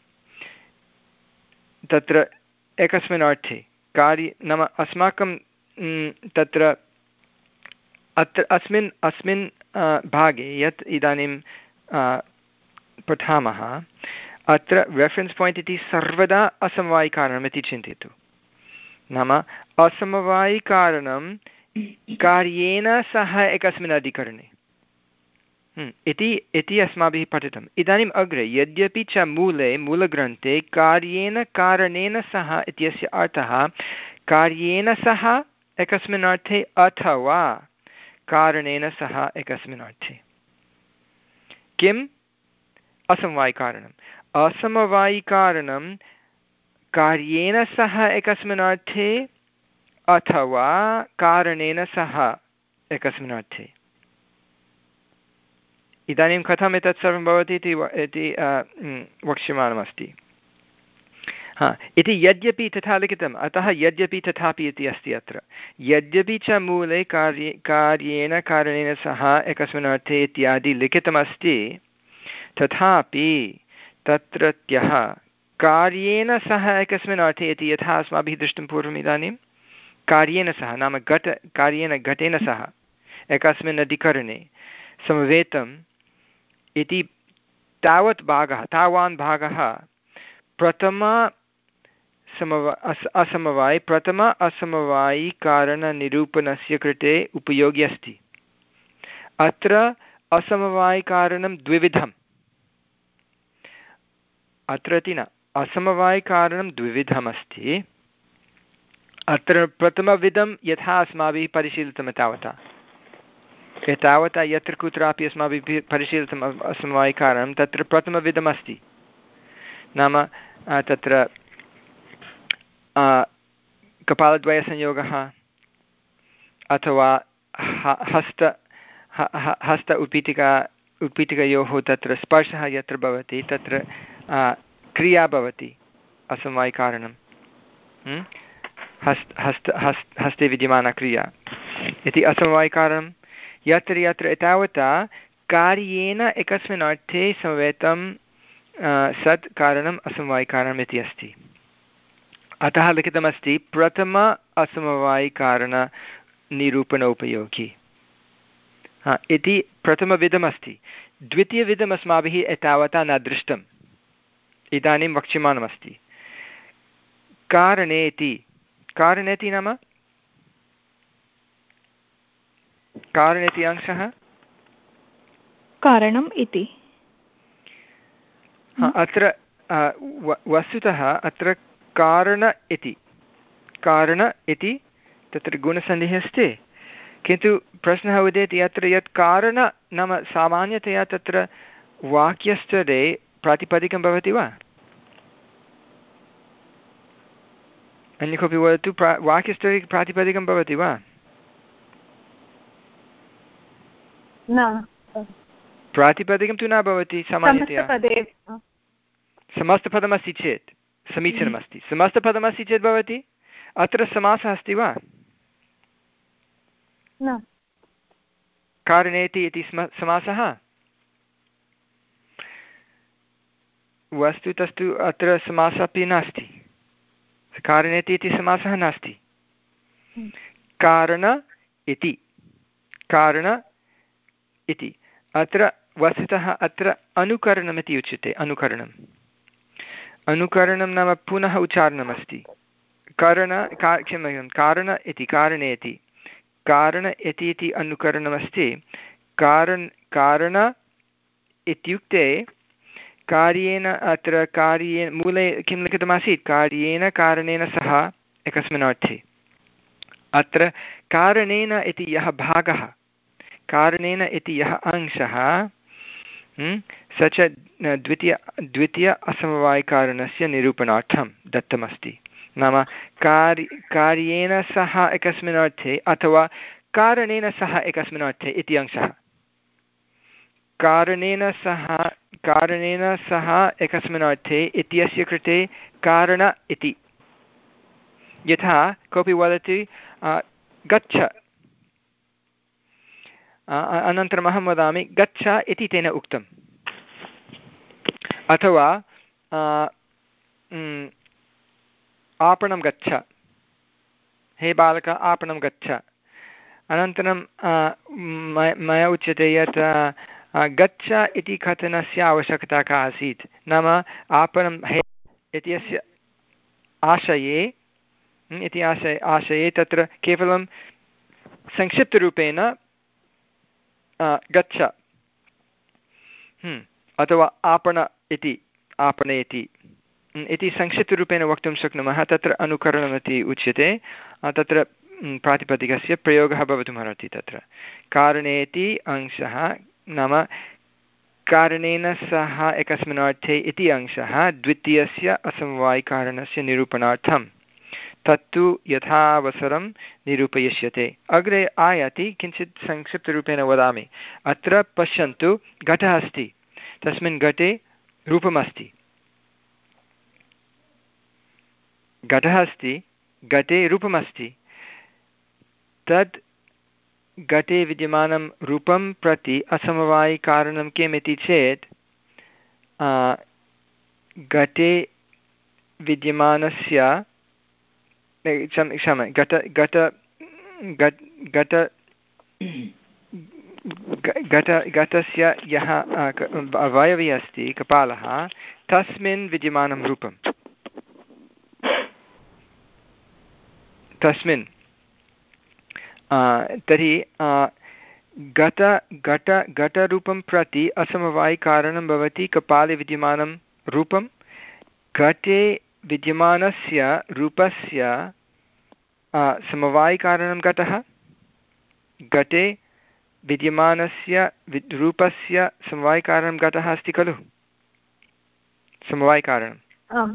तत्र एकस्मिन् अर्थे कार्य नाम अस्माकं तत्र अत्र अस्मिन् अस्मिन् भागे यत् इदानीं पठामः अत्र रेफरेन्स् पायिण्ट् इति सर्वदा असमवायिकारणमिति चिन्तयतु। नाम असमवायिकारणं कार्येन सह एकस्मिन् अधिकरणे इति इति अस्माभिः पठितम्। इदानीम् अग्रे यद्यपि च मूले मूलग्रन्थे कार्येन कारणेन सह इत्यस्य अर्थः कार्येन सह एकस्मिन् अर्थे अथवा कारणेन सह एकस्मिन् अर्थे किम् असमवायिकारणम् असमवायिकारणं कार्येन सह एकस्मिन् अर्थे अथवा कारणेन सह एकस्मिन् अर्थे। इदानीं कथम् एतत् सर्वं भवति इति इति वक्ष्यमाणमस्ति। हा इति यद्यपि तथा लिखितम् अतः यद्यपि तथापि इति अस्ति अत्र यद्यपि च मूले कार्ये कार्येन कारणेन सह एकस्मिन् अर्थे इत्यादि लिखितमस्ति तथापि तत्रत्यः कार्येन सह एकस्मिन् अर्थे इति यथा अस्माभिः दृष्टं पूर्वम् इदानीं कार्येन सह नाम घट कार्येन घटेन सह एकस्मिन् अधिकरणे समवेतम् इति तावत् भागः तावान् भागः प्रथम समवा अस असमवायि प्रथम असमवायिकारणनिरूपणस्य कृते उपयोगी अस्ति। अत्र असमवायिकारणं द्विविधम् अत्र इति न असमवायिकारणं द्विविधमस्ति। अत्र प्रथमविधं यथा अस्माभिः परिशीलितं तावता एतावता यत्र कुत्रापि अस्माभिः परिशीलितम् असमवायिकारणं तत्र प्रथमविधमस्ति नाम तत्र कपालद्वयसंयोगः अथवा हस्त हस्त उत्पीठिका उत्पीठिकयोः तत्र स्पर्शः यत्र भवति तत्र क्रिया भवति असमवायिकारणं हस्त हस्त हस्त हस्ते विद्यमाना क्रिया इति असमवायिकारणं। यत्र यत्र एतावता कार्येन एकस्मिन् अर्थे समवेतं सत् कारणम् असमवायिकारणम् इति अस्ति। अतः लिखितमस्ति प्रथम असमवायिकारणनिरूपणोपयोगी इति प्रथमविधमस्ति। द्वितीयविधम् अस्माभिः एतावता न दृष्टम्, इदानीं वक्ष्यमाणमस्ति। कारणेति, कारणेति नाम कारणेति अंशः
कारणम् इति।
अत्र वस्तुतः अत्र कारण इति कारण इति तत्र गुणसन्धिः अस्ति, किन्तु प्रश्नः उदेति अत्र यत् कारण नाम सामान्यतया तत्र वाक्यस्तरे प्रातिपदिकं भवति वा? अन्य कोऽपि वदतु। प्रा वाक्यस्तरे प्रातिपदिकं भवति वा?
न,
प्रातिपदिकं तु न भवति सामान्यतया। समस्तपदमस्ति चेत् समीचीनमस्ति। समस्तपदमस्ति चेत् भवति। अत्र समासः अस्ति वा?
न।
कारणेति इति समासः वस्तुतस्तु अत्र समासः अपि नास्ति। कारणेति इति समासः नास्ति। कारण इति कारण इति अत्र वस्तुतः अत्र अनुकरणमिति उच्यते। अनुकरणम् अनुकरणं नाम पुनः उच्चारणमस्ति। करण का क्षम्यतां कारण इति कारणेति कारण इति इति अनुकरणमस्ति। कारण कारण इत्युक्ते कार्येन अत्र कार्येन मूले किं लिखितमासीत्? कार्येन कारणेन सह एकस्मिन् अर्थे। अत्र कारणेन इति यः भागः, कारणेन इति यः अंशः, स च द्वितीय द्वितीय असमवायिकारणस्य निरूपणार्थं दत्तमस्ति। नाम कार्य कार्येन सह एकस्मिन् अर्थे अथवा कारणेन सह एकस्मिन् अर्थे इति अंशः। कारणेन सह कारणेन सह एकस्मिन् अर्थे इत्यस्य कृते कारण इति। यथा कोऽपि वदति गच्छ, अनन्तरम् अहं वदामि गच्छ इति तेन उक्तम्। अथवा आपणं गच्छ, हे बालक आपणं गच्छ। अनन्तरं मया उच्यते यत् गच्छ इति कथनस्य आवश्यकता का आसीत्? नाम आपणं हे इत्यस्य आशये इति आशये आशये तत्र केवलं संक्षिप्तरूपेण गच्छ अथवा आपण इति आपणेति इति संक्षिप्तरूपेण वक्तुं शक्नुमः। तत्र अनुकरणमिति उच्यते। तत्र प्रातिपदिकस्य प्रयोगः भवितुमर्हति। तत्र कारणेति अंशः नाम कारणेन सह एकस्मिन् अर्थे इति अंशः द्वितीयस्य असमवायिकारणस्य निरूपणार्थं तत्तु यथावसरं निरूपयिष्यते। अग्रे आयाति, किञ्चित् संक्षिप्तरूपेण वदामि। अत्र पश्यन्तु, घटः अस्ति, तस्मिन् घटे रूपमस्ति। घटः अस्ति, घटे रूपमस्ति। तद् घटे विद्यमानं रूपं प्रति असमवायिकारणं किम् इति चेत् घटे विद्यमानस्य क्षम घट घट घट घट घटस्य यः अवयवी अस्ति कपालः, तस्मिन् विद्यमानं रूपं तस्मिन् तर्हि घट घट घटरूपं प्रति असमवायिकारणं भवति कपाले विद्यमानं रूपं। घटे विद्यमानस्य रूपस्य समवायिकारणं घटः। घटे विद्यमानस्य रूपस्य समवायिकारणं घटः अस्ति खलु? समवायिकारणं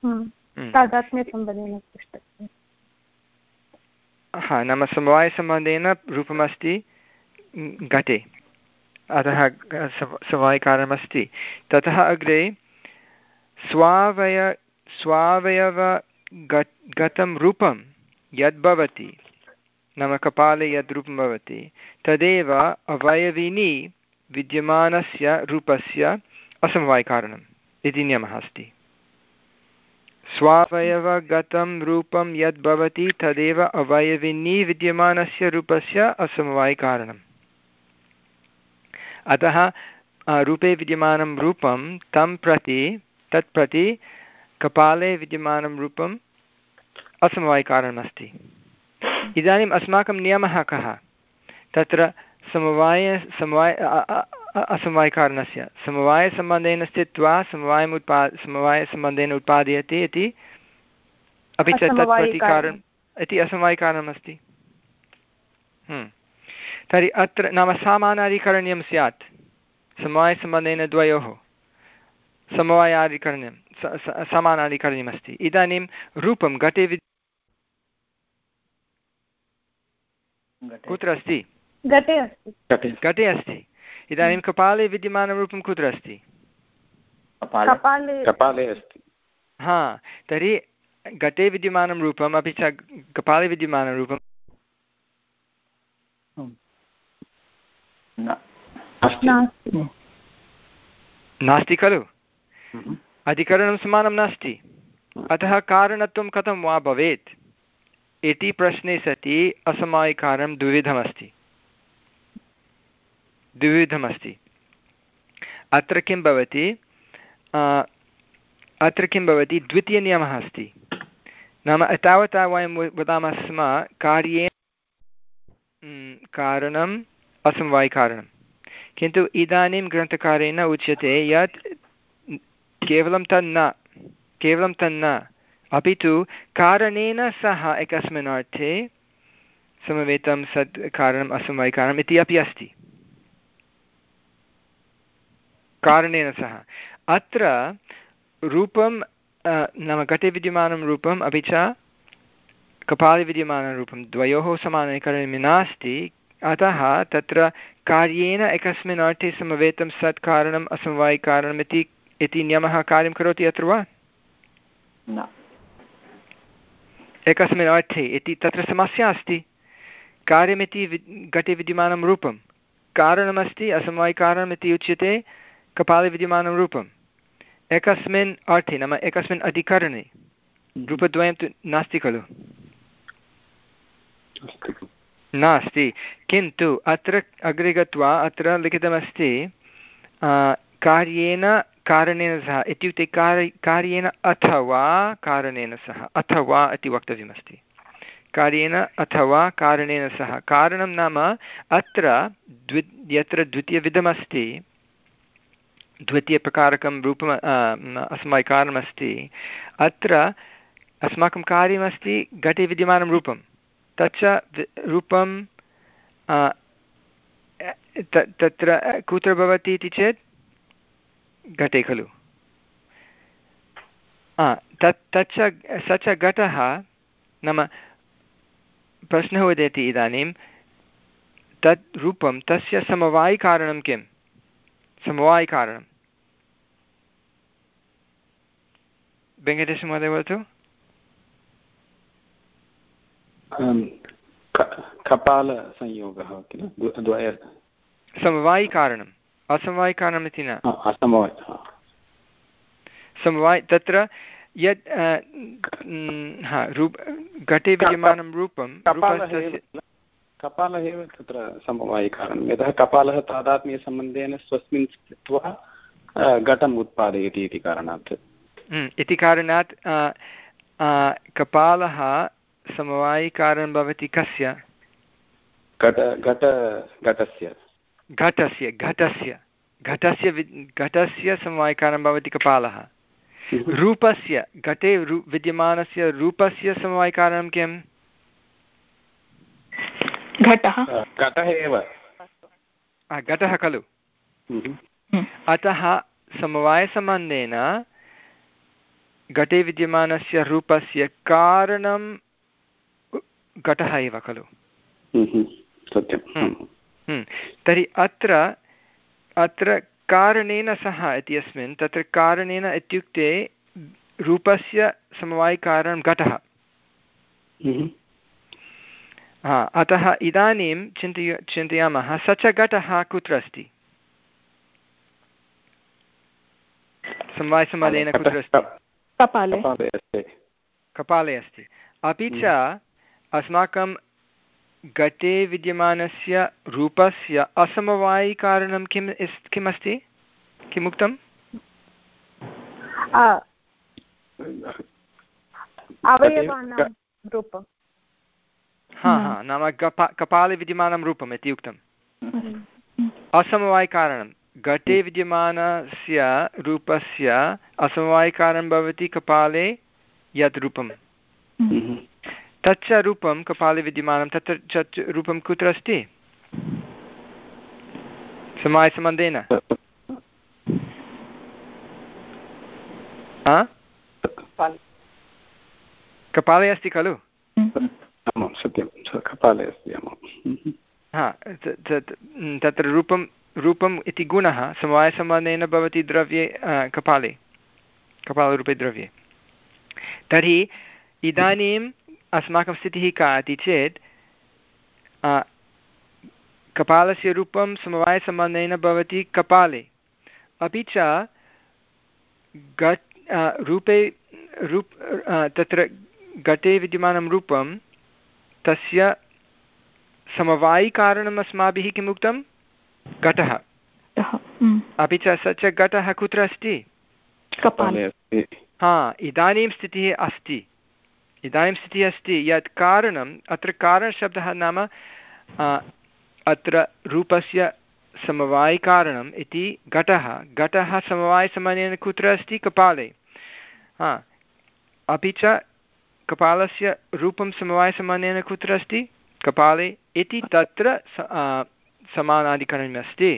हा नाम समवायसम्बन्धेन रूपमस्ति घटे, अतः समवायिकारणमस्ति। ततः अग्रे स्वावय स्वावयव गतं रूपं यद्भवति नाम कपाले यद् रूपं भवति तदेव अवयविनी विद्यमानस्य रूपस्य असमवायिकारणम् इति नियमः अस्ति। स्वावयवगतं रूपं यद्भवति तदेव अवयविनी विद्यमानस्य रूपस्य असमवायिकारणम्। अतः रूपे विद्यमानं रूपं तं प्रति तत् प्रति कपाले विद्यमानं रूपम् असमवायिकारणमस्ति। इदानीम् अस्माकं नियमः कः? तत्र समवाय समवाय असमवायिकारणस्य समवायसम्बन्धेन स्थित्वा समवायम् उत्पा समवायसम्बन्धेन उत्पादयति इति अपि च तत् प्रति कारणम् इति असमवायिकारणमस्ति। तर्हि अत्र नाम समानाधिकरण्यं स्यात् समवायसम्बन्धेन द्वयोः समवायाधिकरण्यं समानाधिकरण्यमस्ति। इदानीं रूपं घटे विद् कुत्र अस्ति?
घटे अस्ति।
घटे अस्ति। इदानीं कपाले विद्यमानं रूपं कुत्र अस्ति?
कपाले अस्ति।
हा, तर्हि घटे विद्यमानं रूपम् अपि च कपाले विद्यमानं रूपं नास्ति खलु? अधिकरणं समानं नास्ति। अतः कारणत्वं कथं वा भवेत् इति प्रश्ने सति असमवायिकारणं द्विविधमस्ति द्विविधमस्ति अत्र किं भवति अत्र किं भवति द्वितीयनियमः अस्ति। नाम तावता वयं वदामः स्म कार्येण कारणम् असमवायिकारणं, किन्तु इदानीं ग्रन्थकारेण उच्यते यत् केवलं तन्न केवलं तन्न अपि तु कारणेन सह एकस्मिन् अर्थे समवेतं सत् कारणम् असमवायिकारणम् इति अपि अस्ति। कारणेन सह अत्र रूपं नाम घटे विद्यमानं रूपम् अपि च कपाले विद्यमानं रूपं द्वयोः समानाधिकरणं नास्ति। अतः तत्र कार्येण एकस्मिन् अर्थे समवेतं सत् कारणम् असमवायिकारणम् इति इति नियमः कार्यं करोति अत्र वा न? एकस्मिन् अर्थे इति तत्र समस्या अस्ति। कार्यमिति घटे विद्यमानं रूपं कारणमस्ति असमवायिकारणम् इति उच्यते कपाले विद्यमानं रूपम् एकस्मिन् अर्थे नाम एकस्मिन् अधिकरणे रूपद्वयं तु नास्ति खलु? नास्ति। किन्तु अत्र अग्रे गत्वा अत्र लिखितमस्ति कार्येन कारणेन सह इत्युक्ते कार्य कार्येन अथवा कारणेन सह अथवा इति वक्तव्यमस्ति। कार्येन अथवा कारणेन सह। कारणं नाम अत्र द्वि यत्र द्वितीयविधमस्ति द्वितीयप्रकारकं रूपम् असमवायिकारणमस्ति अत्र अस्माकं कार्यमस्ति घटे विद्यमानं रूपं तच्च रूपं तत्र कुत्र भवति इति चेत् घटे खलु? तत् तच्च स च घटः नाम प्रश्नः उदेति इदानीं तत् रूपं तस्य समवायिकारणं किं? समवायिकारणं वेङ्कटेशमहोदय वदतु।
कपालसंयोगः किल द्वय
समवायिकारणम् असमवायिकारणम् इति न
असमवाय
समवाय तत्र यत् हा रूप घटे विद्यमानं रूपं
कपालः एव तत्र समवायिकारणं। यतः कपालः तादात्म्यसम्बन्धेन स्वस्मिन् स्थित्वा घटम् उत्पादयति इति कारणात्
इति कारणात् कपालः समवायिकारणं भवति कस्य?
घट घट घटस्य
घटस्य घटस्य घटस्य घटस्य समवायिकारणं भवति कपालः। रूपस्य घटे रू विद्यमानस्य रूपस्य समवायिकारणं किम्?
घटः
घटः एव
घटः खलु? अतः समवायसम्बन्धेन घटे विद्यमानस्य रूपस्य कारणं घटः एव खलु?
सत्यं।
तर्हि अत्र अत्र कारणेन सह इत्यस्मिन् तत्र कारणेन इत्युक्ते रूपस्य समवायिकारणं घटः। हा अतः इदानीं चिन्तय चिन्तयामः स च घटः कुत्र अस्ति समवायसमानेन कुत्र अस्ति
कपाले
कपाले अस्ति अपि च अस्माकं घटे विद्यमानस्य रूपस्य असमवायिकारणं किम् इस् किम् अस्ति किमुक्तम्
अवयवानां रूपं
हा हा नाम कपा कपाले विद्यमानं रूपम् इति उक्तम् असमवायिकारणं घटे विद्यमानस्य रूपस्य असमवायिकारणं भवति कपाले यत् रूपं तच्च रूपं कपाले विद्यमानं तत्र च रूपं कुत्र अस्ति समवायसम्बन्धेन कपाले अस्ति खलु
सत्यं कपाले अस्ति
हा तत्र रूपं रूपम् इति गुणः समवायसम्बन्धेन भवति द्रव्ये कपाले कपालरूपे द्रव्ये तर्हि इदानीम् अस्माकं स्थितिः का इति चेत् कपालस्य रूपं समवायसम्बन्धेन भवति कपाले अपि च घट् रूपे रूप तत्र घटे विद्यमानं रूपं तस्य समवायिकारणम् अस्माभिः किम् उक्तं घटः अपि च स च घटः कुत्र अस्ति
कपाले
हा इदानीं स्थितिः अस्ति इदानीं स्थितिः अस्ति यत् कारणम् अत्र कारणशब्दः नाम अत्र रूपस्य समवायिकारणम् इति घटः घटः समवायसमानेन कुत्र अस्ति कपाले हा अपि च कपालस्य रूपं समवायसमानेन कुत्र अस्ति कपाले इति तत्र समानाधिकरणम् अस्ति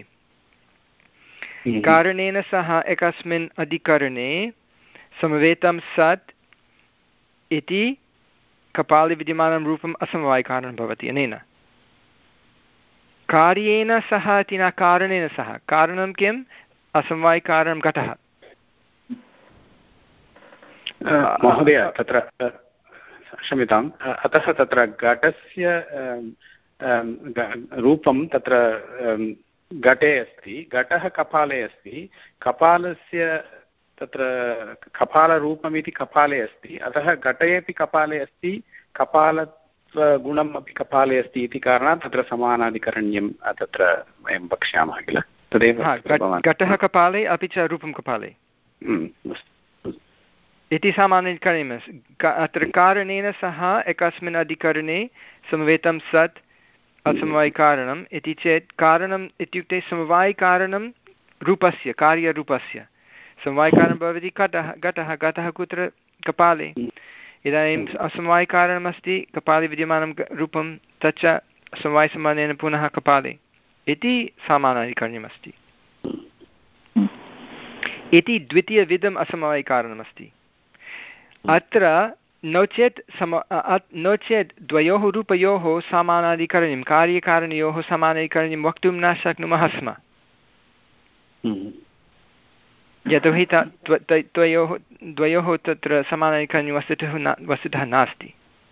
कारणेन सह एकस्मिन् अधिकरणे समवेतं सत् इति कपाले विद्यमानं रूपम् असमवायिकारणं भवति अनेन कार्येन सह इति न कारणेन सह कारणं किम् असमवायिकारणं घटः
महोदय तत्र क्षम्यताम् अतः तत्र घटस्य रूपं तत्र घटे अस्ति घटः कपाले अस्ति कपालस्य तत्र कपालरूपमिति कपाले अस्ति अतः घटे अपि कपाले अस्ति कपालत्वगुणम् अपि कपाले अस्ति इति कारणात् तत्र समानाधिकरण्यं तत्र वयं वक्ष्यामः किल तदेव
घटः कपाले अपि च रूपं कपाले इति सामान्यकरणम् अत्र कारणेन सह एकस्मिन् अधिकरणे समवेतं सत् असमवायिकारणम् इति चेत् कारणम् इत्युक्ते समवायिकारणं रूपस्य कार्यरूपस्य समवायिकारणं भवति घटः घटः घटः कुत्र कपाले इदानीम् असमवायिकारणमस्ति कपाले विद्यमानं रूपं तच्च समवायसमानेन पुनः कपाले इति सामानाधिकरणमस्ति इति द्वितीयविधम् असमवायिकारणमस्ति अत्र नो चेत् सम नो चेत् द्वयोः रूपयोः समानाधिकरणं कार्यकारणयोः समानाधिकरणं वक्तुं न शक्नुमः स्म यतोहि द्वयोः द्वयोः तत्र समानाधिकरणं वस्तुतः न वस्तुतः नास्ति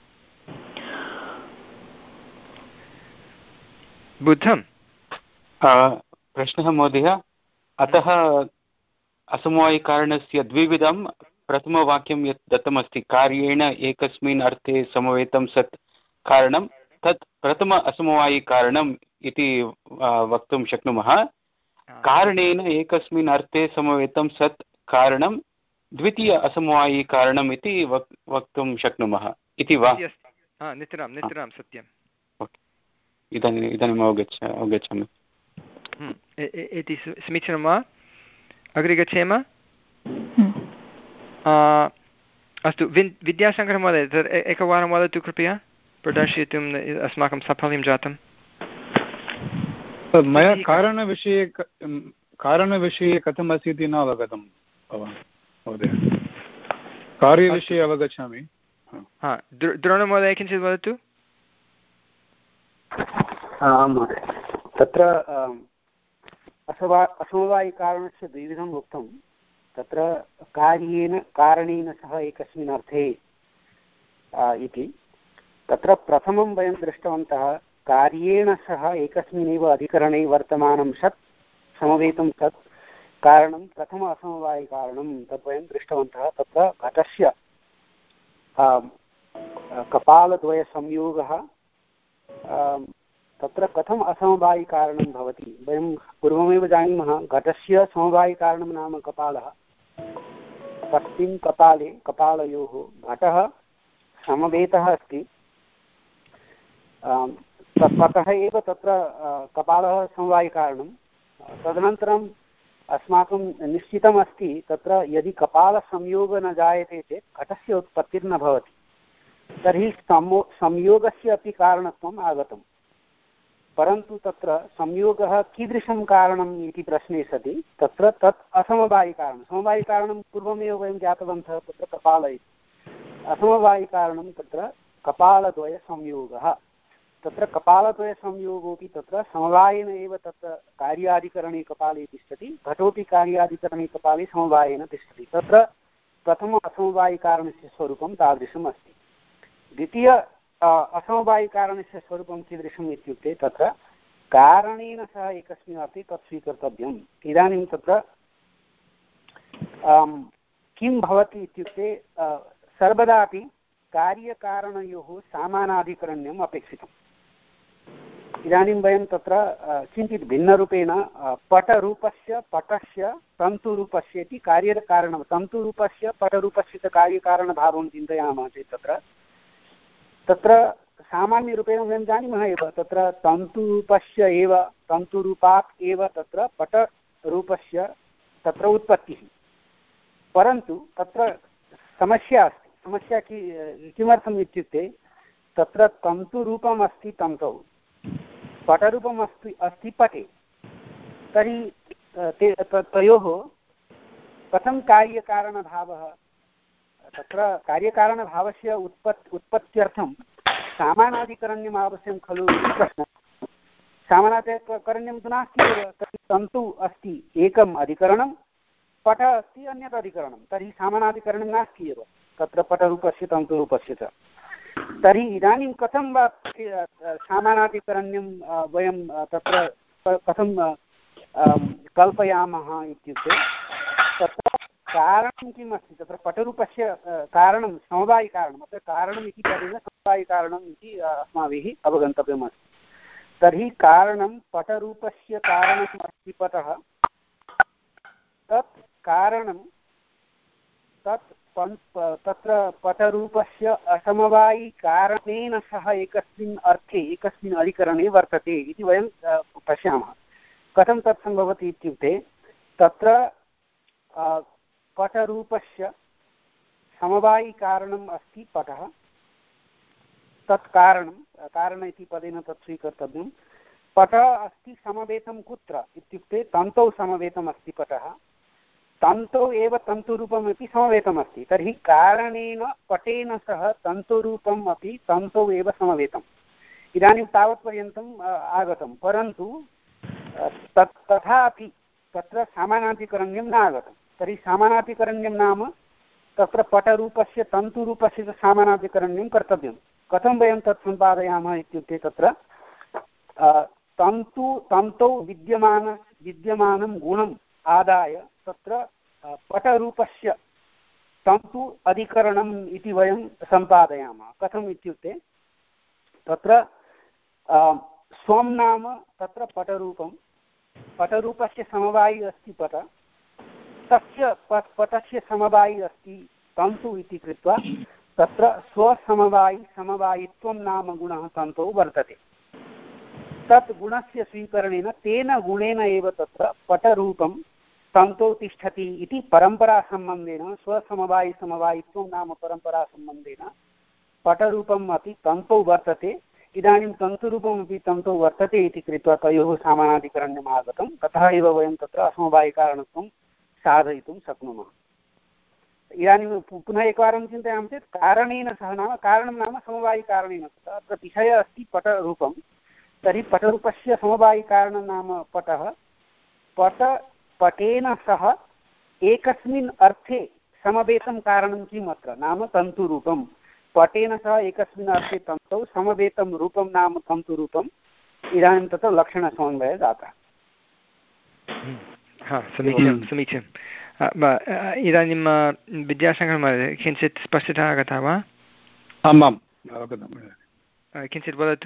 बुद्धं
प्रश्नः महोदय अतः असमवायिकारणस्य द्विविधं प्रथमवाक्यं यत् दत्तमस्ति कार्येण एकस्मिन् अर्थे समवेतं सत् कारणं तत् प्रथम असमवायिकारणम् इति वक्तुं शक्नुमः कारणेन एकस्मिन् अर्थे समवेतं सत् कारणं द्वितीय असमवायिकारणम् इति वक् वक्तुं शक्नुमः इति वा
नितरां नितरां सत्यम्
इदानीम् इदानीम् अवगच्छ अवगच्छामि
इति समीचीनं वा अग्रे गच्छेम अस्तु विन् विद्याशङ्करमहोदय तत् एकवारं वदतु कृपया प्रदर्शयितुम् अस्माकं साफल्यं जातं
मया कारणविषये कारणविषये कथम् अस्ति इति न अवगतं भवान् महोदय कार्यविषये अवगच्छामि
हा द्रोणमहोदय किञ्चित् वदतु
आं महोदय तत्र असवा असमवायिकारणस्य द्विविधम् उक्तं तत्र कार्येन कारणेन सह एकस्मिन् अर्थे इति तत्र प्रथमं वयं दृष्टवन्तः कार्येण सह एकस्मिन्नेव अधिकरणे वर्तमानं सत् समवेतं सत् कारणं प्रथम असमवायिकारणं तद्वयं दृष्टवन्तः। तत्र घटस्य कपालद्वयसंयोगः तत्र कथम् असमवायिकारणं भवति। वयं पूर्वमेव जानीमः घटस्य समवायिकारणं नाम कपालः। तस्मिन् कपाले कपालयोः घटः समवेतः अस्ति, ततः एव तत्र कपालः समवायिकारणं। तदनन्तरम् अस्माकं निश्चितमस्ति तत्र यदि कपालसंयोगः न जायते चेत् घटस्य उत्पत्तिर्न भवति, तर्हि समो संयोगस्य अपि कारणत्वम् आगतं। परन्तु तत्र संयोगः कीदृशं कारणम् इति प्रश्ने सति तत्र तत् असमवायिकारणं। समवायिकारणं पूर्वमेव वयं ज्ञातवन्तः तत्र कपाल इति। असमवायिकारणं तत्र कपालद्वयसंयोगः। तत्र कपालद्वयसंयोगोऽपि तत्र समवायेन एव तत्र कार्याधिकरणे कपाले तिष्ठति, घटोऽपि कार्याधिकरणे कपाले समवायेन तिष्ठति। तत्र प्रथम असमवायिकारणस्य स्वरूपं तादृशम् अस्ति। द्वितीय असमवायिकारणस्य स्वरूपं कीदृशम् इत्युक्ते तत्र कारणेन सह एकस्मिन् अर्थे तत् स्वीकर्तव्यम्। इदानीं तत्र किं भवति इत्युक्ते सर्वदापि कार्यकारणयोः समानाधिकरण्यम् अपेक्षितम्। इदानीं वयं तत्र किञ्चित् भिन्नरूपेण पटरूपस्य पटस्य तन्तुरूपस्य इति कार्यकारणं तन्तुरूपस्य पटरूपस्य च कार्यकारणभावं चिन्तयामः चेत् तत्र तत्र सामान्यरूपेण वयं जानीमः एव तत्र तन्तुरूपस्य एव तन्तुरूपात् एव तत्र पटरूपस्य तत्र उत्पत्तिः। परन्तु तत्र समस्या अस्ति। समस्या कि किमर्थम् इत्युक्ते तत्र तन्तुरूपम् अस्ति तन्तौ, पटरूपम् अस्ति अस्ति पटे। तर्हि ते तयोः कथं कार्यकारणभावः तत्र कार्यकारणभावस्य उत्पत् उत्पत्त्यर्थं सामानाधिकरण्यम् आवश्यकं खलु इति प्रश्नः। सामानाधिकरण्यं तु नास्ति एव। तर्हि तन्तु अस्ति एकम् अधिकरणं, पटः अस्ति अन्यत् अधिकरणं, तर्हि सामानाधिकरणं नास्ति एव तत्र पटरूपस्य तन्तुरूपस्य च। तर्हि इदानीं कथं वा सामानाधिकरण्यं वयं तत्र कथं कल्पयामः इत्युक्ते तत्र कारणं किम् अस्ति तत्र पटरूपस्य कारणं समवायिकारणम्। अत्र कारणम् इति पदेन समवायिकारणम् इति अस्माभिः अवगन्तव्यमस्ति। तर्हि कारणं पटरूपस्य कारणम् अस्ति पटः, तत् कारणं तत् तत्र पटरूपस्य असमवायिकारणेन सह एकस्मिन् अर्थे एकस्मिन् अधिकरणे वर्तते इति वयं पश्यामः। कथं तत् सम्भवति इत्युक्ते तत्र पटरूपस्य समवायिकारणम् अस्ति पटः, तत् कारणं कारण इति पदेन तत् स्वीकर्तव्यं। पटः अस्ति समवेतं कुत्र इत्युक्ते तन्तौ समवेतम् अस्ति पटः, तन्तौ एव तन्तुरूपमपि समवेतमस्ति। तर्हि कारणेन पटेन सह तन्तुरूपम् अपि तन्तौ एव समवेतम्। इदानीं तावत्पर्यन्तम् आगतं, परन्तु तत् तथापि तत्र सामानाधिकरण्यं न आगतं। तर्हि सामानाधिकरण्यं नाम तत्र पटरूपस्य तन्तुरूपस्य च सामानाधिकरण्यं कर्तव्यं। कथं वयं तत् सम्पादयामः इत्युक्ते तत्र तन्तु तन्तौ विद्यमान विद्यमानं गुणम् आदाय तत्र पटरूपस्य तन्तु अधिकरणम् इति वयं सम्पादयामः। कथम् इत्युक्ते तत्र स्वं नाम तत्र पटरूपं, पटरूपस्य समवायि अस्ति पट, तस्य पटस्य समवायि अस्ति तन्तु इति कृत्वा तत्र स्वसमवायि समवायित्वं नाम गुणः तन्तौ वर्तते। तत् गुणस्य स्वीकरणेन तेन गुणेन एव तत्र पटरूपं तन्तौ तिष्ठति इति परम्परासम्बन्धेन स्वसमवायिसमवायित्वं नाम परम्परासम्बन्धेन पटरूपम् अपि तन्तौ वर्तते। इदानीं तन्तुरूपमपि तन्तौ वर्तते इति कृत्वा तयोः सामानाधिकरण्यम् आगतं। ततः एव वयं तत्र असमवायिकारणत्वं साधयितुं शक्नुमः। इदानीं पुनः एकवारं चिन्तयामः चेत् कारणेन सह नाम कारणं नाम समवायिकारणेन सह अत्र विषयः अस्ति पटरूपं। तर्हि पटरूपस्य समवायिकारणं नाम पटः, पट पटेन सह एकस्मिन् अर्थे समवेतं कारणं किम् अत्र नाम तन्तुरूपं। पटेन सह एकस्मिन् अर्थे तन्तौ समवेतं रूपं नाम तन्तुरूपम् इदानीं तत्र लक्षणसमन्वयः जातः।
हा समीचीनं समीचीनं। इदानीं विद्याशङ्करमहोदय किञ्चित् स्पष्टता आगता वा?
आम् आम् अवगतं।
किञ्चित् वदतु।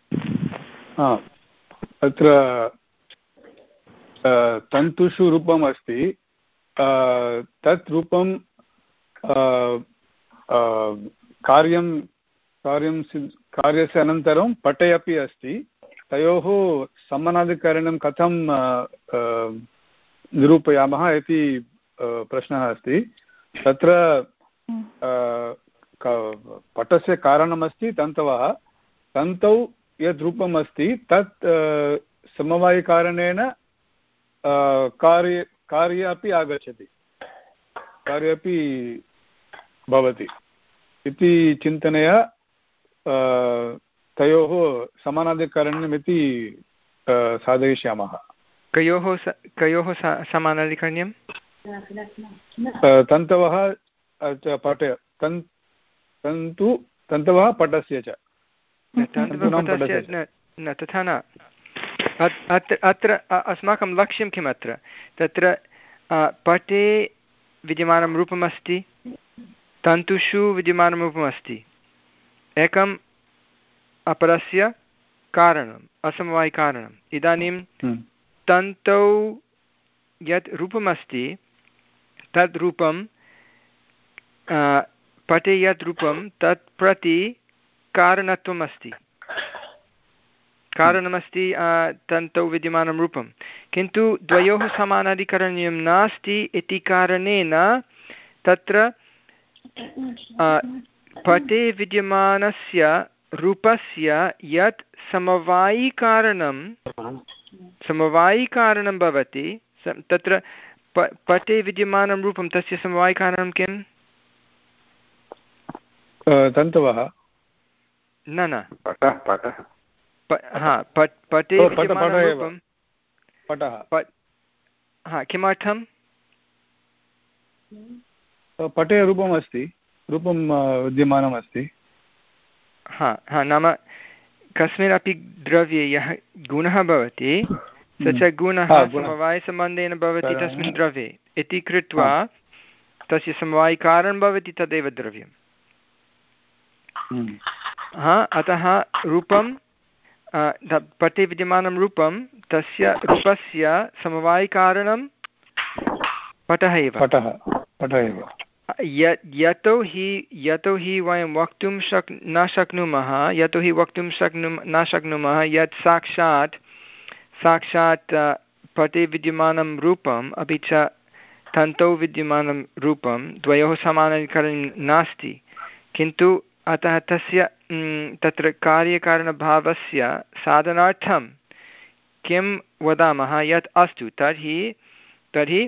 अत्र तन्तुषु रूपम् अस्ति, तत् रूपं कार्यं कार्यं कार्यस्य अनन्तरं पटे अपि अस्ति। तयोः समानाधिकरणं कथं निरूपयामः इति प्रश्नः अस्ति। तत्र पटस्य कारणमस्ति तन्तवः, तन्तौ यद् रूपम् अस्ति तत् समवायिकारणेन कार्य कार्य अपि आगच्छति, कार्य अपि भवति इति चिन्तनया तयोः समानाधिकरणमिति साधयिष्यामः।
कयोः कयोः समानाधिकरण्यं?
तन्तवः पट तन्तु तन्तवः पटस्य च।
न तथा न। अत्र अत्र अस्माकं लक्ष्यं किम्? अत्र तत्र पटे विद्यमानं रूपमस्ति, तन्तुषु विद्यमानं रूपमस्ति, एकम् अपरस्य कारणम् असमवायिकारणम्। इदानीं तन्तौ यत् रूपमस्ति तद् रूपं पटे यत् रूपं तत् प्रति कारणत्वम् अस्ति, कारणमस्ति तन्तौ विद्यमानं रूपं, किन्तु द्वयोः समानाधिकरण्यं नास्ति इति कारणेन तत्र पटे विद्यमानस्य रूपस्य यत् समवायिकारणं समवायिकारणं भवति, तत्र पटे विद्यमानं रूपं तस्य समवायिकारणं किम्?
तन्तवः
न न हा पटे विद्यमानं रूपं पटः। हा किमर्थं?
पटे रूपम् अस्ति, रूपं विद्यमानमस्ति।
हा हा नाम कस्मिन्नपि द्रव्ये यः गुणः भवति स च गुणः समवायसम्बन्धेन भवति तस्मिन् द्रव्ये इति कृत्वा तस्य समवायिकारणं भवति तदेव द्रव्यं। हा अतः रूपं पटे विद्यमानं रूपं तस्य रूपस्य समवायिकारणं पटः एव।
पटः पटः एव।
यतो हि यतो हि वयं वक्तुं शक् न शक्नुमः यतो हि वक्तुं शक्नुम न शक्नुमः यत् साक्षात् साक्षात् पटे विद्यमानं रूपम् अपि च तन्तौ विद्यमानं रूपं द्वयोः समानाधिकरणं नास्ति, किन्तु अतः तस्य तत्र कार्यकारणभावस्य साधनार्थं किं वदामः यत् अस्तु तर्हि तर्हि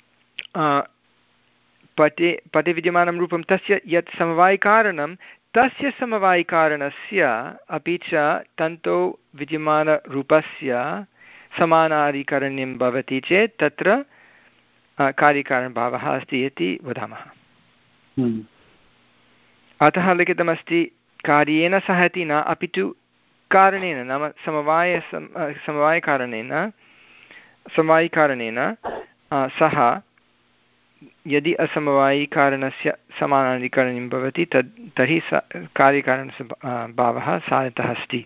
पटे पटे विद्यमानं रूपं तस्य यत् समवायिकारणं तस्य समवायिकारणस्य अपि च तन्तौ विद्यमानरूपस्य समानाधिकरण्यं भवति चेत् तत्र कार्यकारणभावः अस्ति इति वदामः। अतः लिखितमस्ति कार्येन सह इति न, अपि तु कारणेन, नाम समवाय समवायकारणेन समवायिकारणेन सह यदि असमवायिकारणस्य समानाधिकरणं भवति तद् तर्हि स कार्यकारणस्य भावः साधितः अस्ति।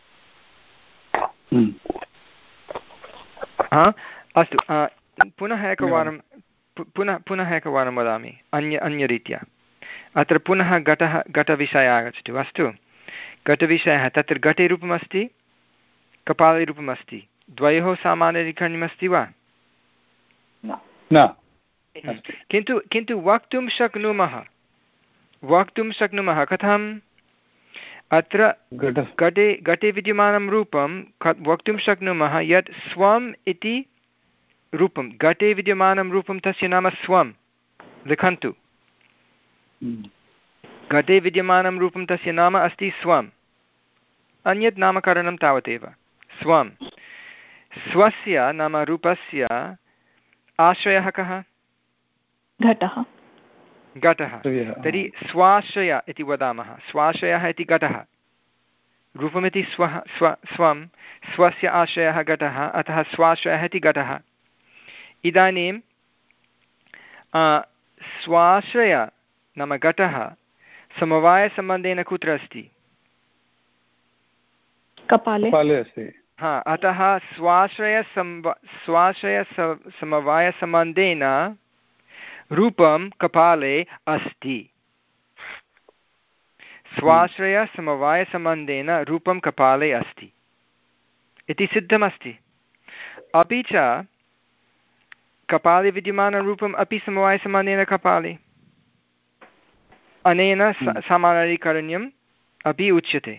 अस्तु, पुनः एकवारं पुनः पुनः एकवारं वदामि अन्य अन्यरीत्या। अत्र पुनः घटः घटविषयः आगच्छति। अस्तु, घटविषयः तत्र घटे रूपमस्ति, कपाले रूपमस्ति, द्वयोः सामानाधिकरणमस्ति वा?
न।
किन्तु किन्तु वक्तुं शक्नुमः वक्तुं शक्नुमः कथम्? अत्र घटे घटे विद्यमानं रूपं वक्तुं शक्नुमः यत् स्वम् इति रूपं, घटे विद्यमानं रूपं तस्य नाम स्वं। लिखन्तु, घटे विद्यमानं रूपं तस्य नाम अस्ति स्वम्, अन्यत् नामकरणं तावदेव। स्वं स्वस्य नाम रूपस्य आश्रयः कः?
घटः।
घटः। तर्हि स्वाश्रय इति वदामः, स्वाश्रयः इति घटः, रूपमिति स्वः स्व स्वं स्वस्य आश्रयः घटः, अतः स्वाश्रयः इति घटः। इदानीं स्वाश्रय नाम घटः समवायसम्बन्धेन कुत्र अस्ति?
कपाले
अस्ति।
हा, अतः स्वाश्रय स्वाश्रय समवायसम्बन्धेन रूपं कपाले अस्ति। स्वाश्रयसमवायसम्बन्धेन रूपं कपाले अस्ति इति सिद्धमस्ति। अपि च कपाले विद्यमानरूपम् अपि समवायसम्बन्धेन कपाले, अनेन सामानाधिकरण्यम् अपि उच्यते।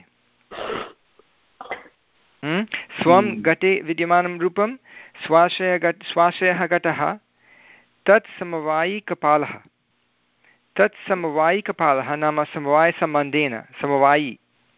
स्वं घटे विद्यमानं रूपं स्वाश्रय स्वाश्रयः घटः, तत् समवायिकपालः, तत् समवायिकपालः नाम समवायसम्बन्धेन समवायी।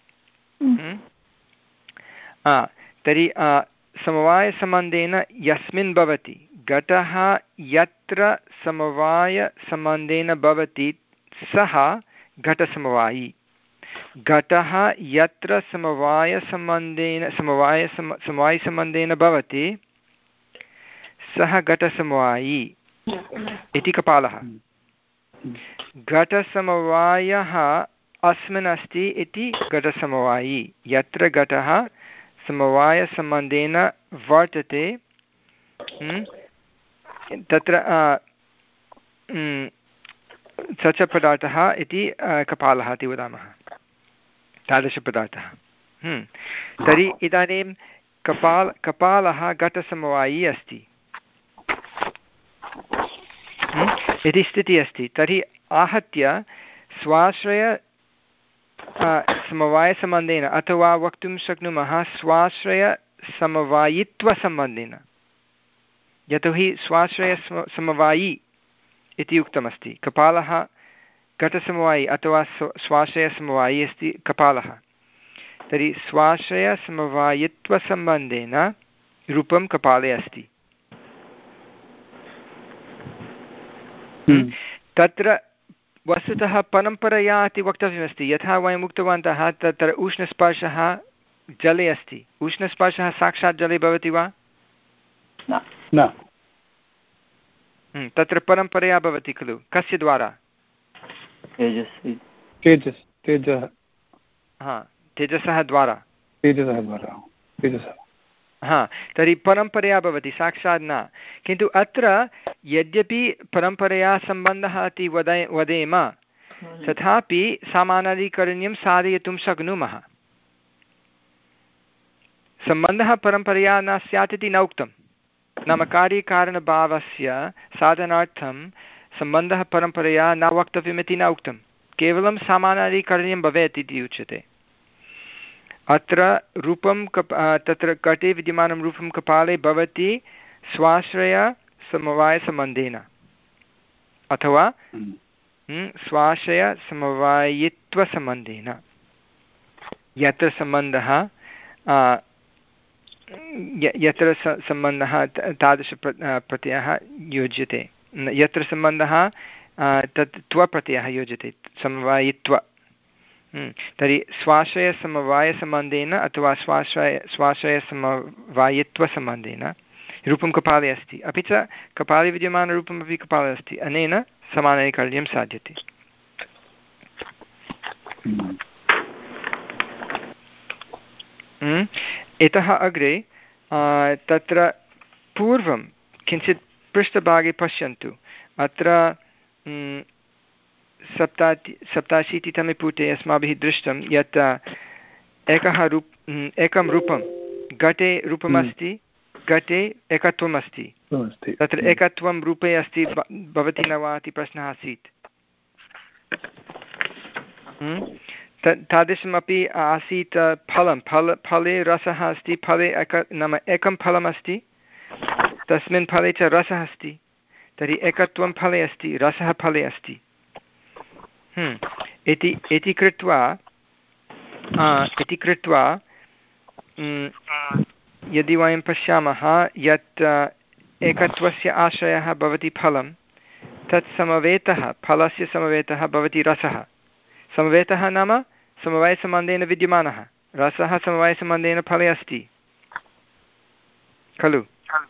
तर्हि समवायसम्बन्धेन यस्मिन् भवति घटः, यत्र समवायसम्बन्धेन भवति सः घटसमवायी। घटः यत्र समवायसम्बन्धेन समवायसम समवायसम्बन्धेन भवति सः घटसमवायी इति कपालः। घटसमवायः अस्मिन् अस्ति इति घटसमवायी। यत्र घटः समवायसम्बन्धेन वर्तते तत्र स च पदार्थः इति कपालः इति वदामः, तादृशपदार्थः। तर्हि इदानीं कपाल कपालः घटसमवायी अस्ति इति स्थितिः अस्ति। तर्हि आहत्य स्वाश्रय समवायसम्बन्धेन अथवा वक्तुं शक्नुमः स्वाश्रयसमवायित्वसम्बन्धेन, यतोहि स्वाश्रय समवायी इति उक्तमस्ति। कपालः घटसमवायी अथवा स्वाश्रयसमवायी अस्ति कपालः। तर्हि स्वाश्रयसमवायित्वसम्बन्धेन रूपं कपाले अस्ति। तत्र वस्तुतः परम्परया इति वक्तव्यमस्ति। यथा वयम् उक्तवन्तः तत्र उष्णस्पर्शः जले अस्ति। उष्णस्पर्शः साक्षात् जले भवति वा?
न।
तत्र परम्परया भवति खलु, कस्य द्वारा?
तेजस् तेजः
हा, तेजसः द्वारा
तेजसः द्वारा तेजसः
हा। तर्हि परम्परया भवति, साक्षात् न। किन्तु अत्र यद्यपि परम्परया सम्बन्धः इति वदे वदेम तथापि सामानाधिकरण्यं साधयितुं शक्नुमः। सम्बन्धः परम्परया न स्यात् इति न उक्तं, नाम कार्यकारणभावस्य साधनार्थं सम्बन्धः परम्परया न वक्तव्यमिति न उक्तं, केवलं सामानाधिकरण्यं भवेत् इति उच्यते। अत्र रूपं कप तत्र घटे विद्यमानं रूपं कपाले भवति स्वाश्रयसमवायसम्बन्धेन अथवा स्वाश्रयसमवायित्वसम्बन्धेन, यत्र सम्बन्धः यत्र सम्बन्धः तादृश प्रत्ययः योज्यते, यत्र सम्बन्धः तत् त्वप्रत्ययः योज्यते, समवायित्व। तर्हि स्वाश्रयसमवायसम्बन्धेन अथवा स्वाश्रय स्वाश्रयसमवायित्वसम्बन्धेन रूपं कपाले अस्ति, अपि च कपाले विद्यमानरूपमपि कपाले अस्ति। अनेन समानैकल्यं साध्यते। इतः अग्रे तत्र पूर्वं किञ्चित् पृष्ठभागे पश्यन्तु। अत्र सप्ताति सप्ताशीतितमे पुटे अस्माभिः दृष्टं यत् एकः रूप एकं रूपं घटे रूपमस्ति, घटे एकत्वम् अस्ति। तत्र एकत्वं रूपे अस्ति भवति न वा इति प्रश्नः आसीत्। तादृशमपि आसीत् फलं फल फले रसः अस्ति, फले एक नाम एकं फलमस्ति, तस्मिन् फले च रसः अस्ति। तर्हि एकत्वं फले अस्ति, रसः फले अस्ति इति इति कृत्वा इति कृत्वा यदि वयं पश्यामः यत् एकत्वस्य आश्रयः भवति फलं, तत् समवेतः फलस्य समवेतः भवति रसः। समवेतः नाम समवायसम्बन्धेन विद्यमानः, रसः समवायसम्बन्धेन फले अस्ति खलु?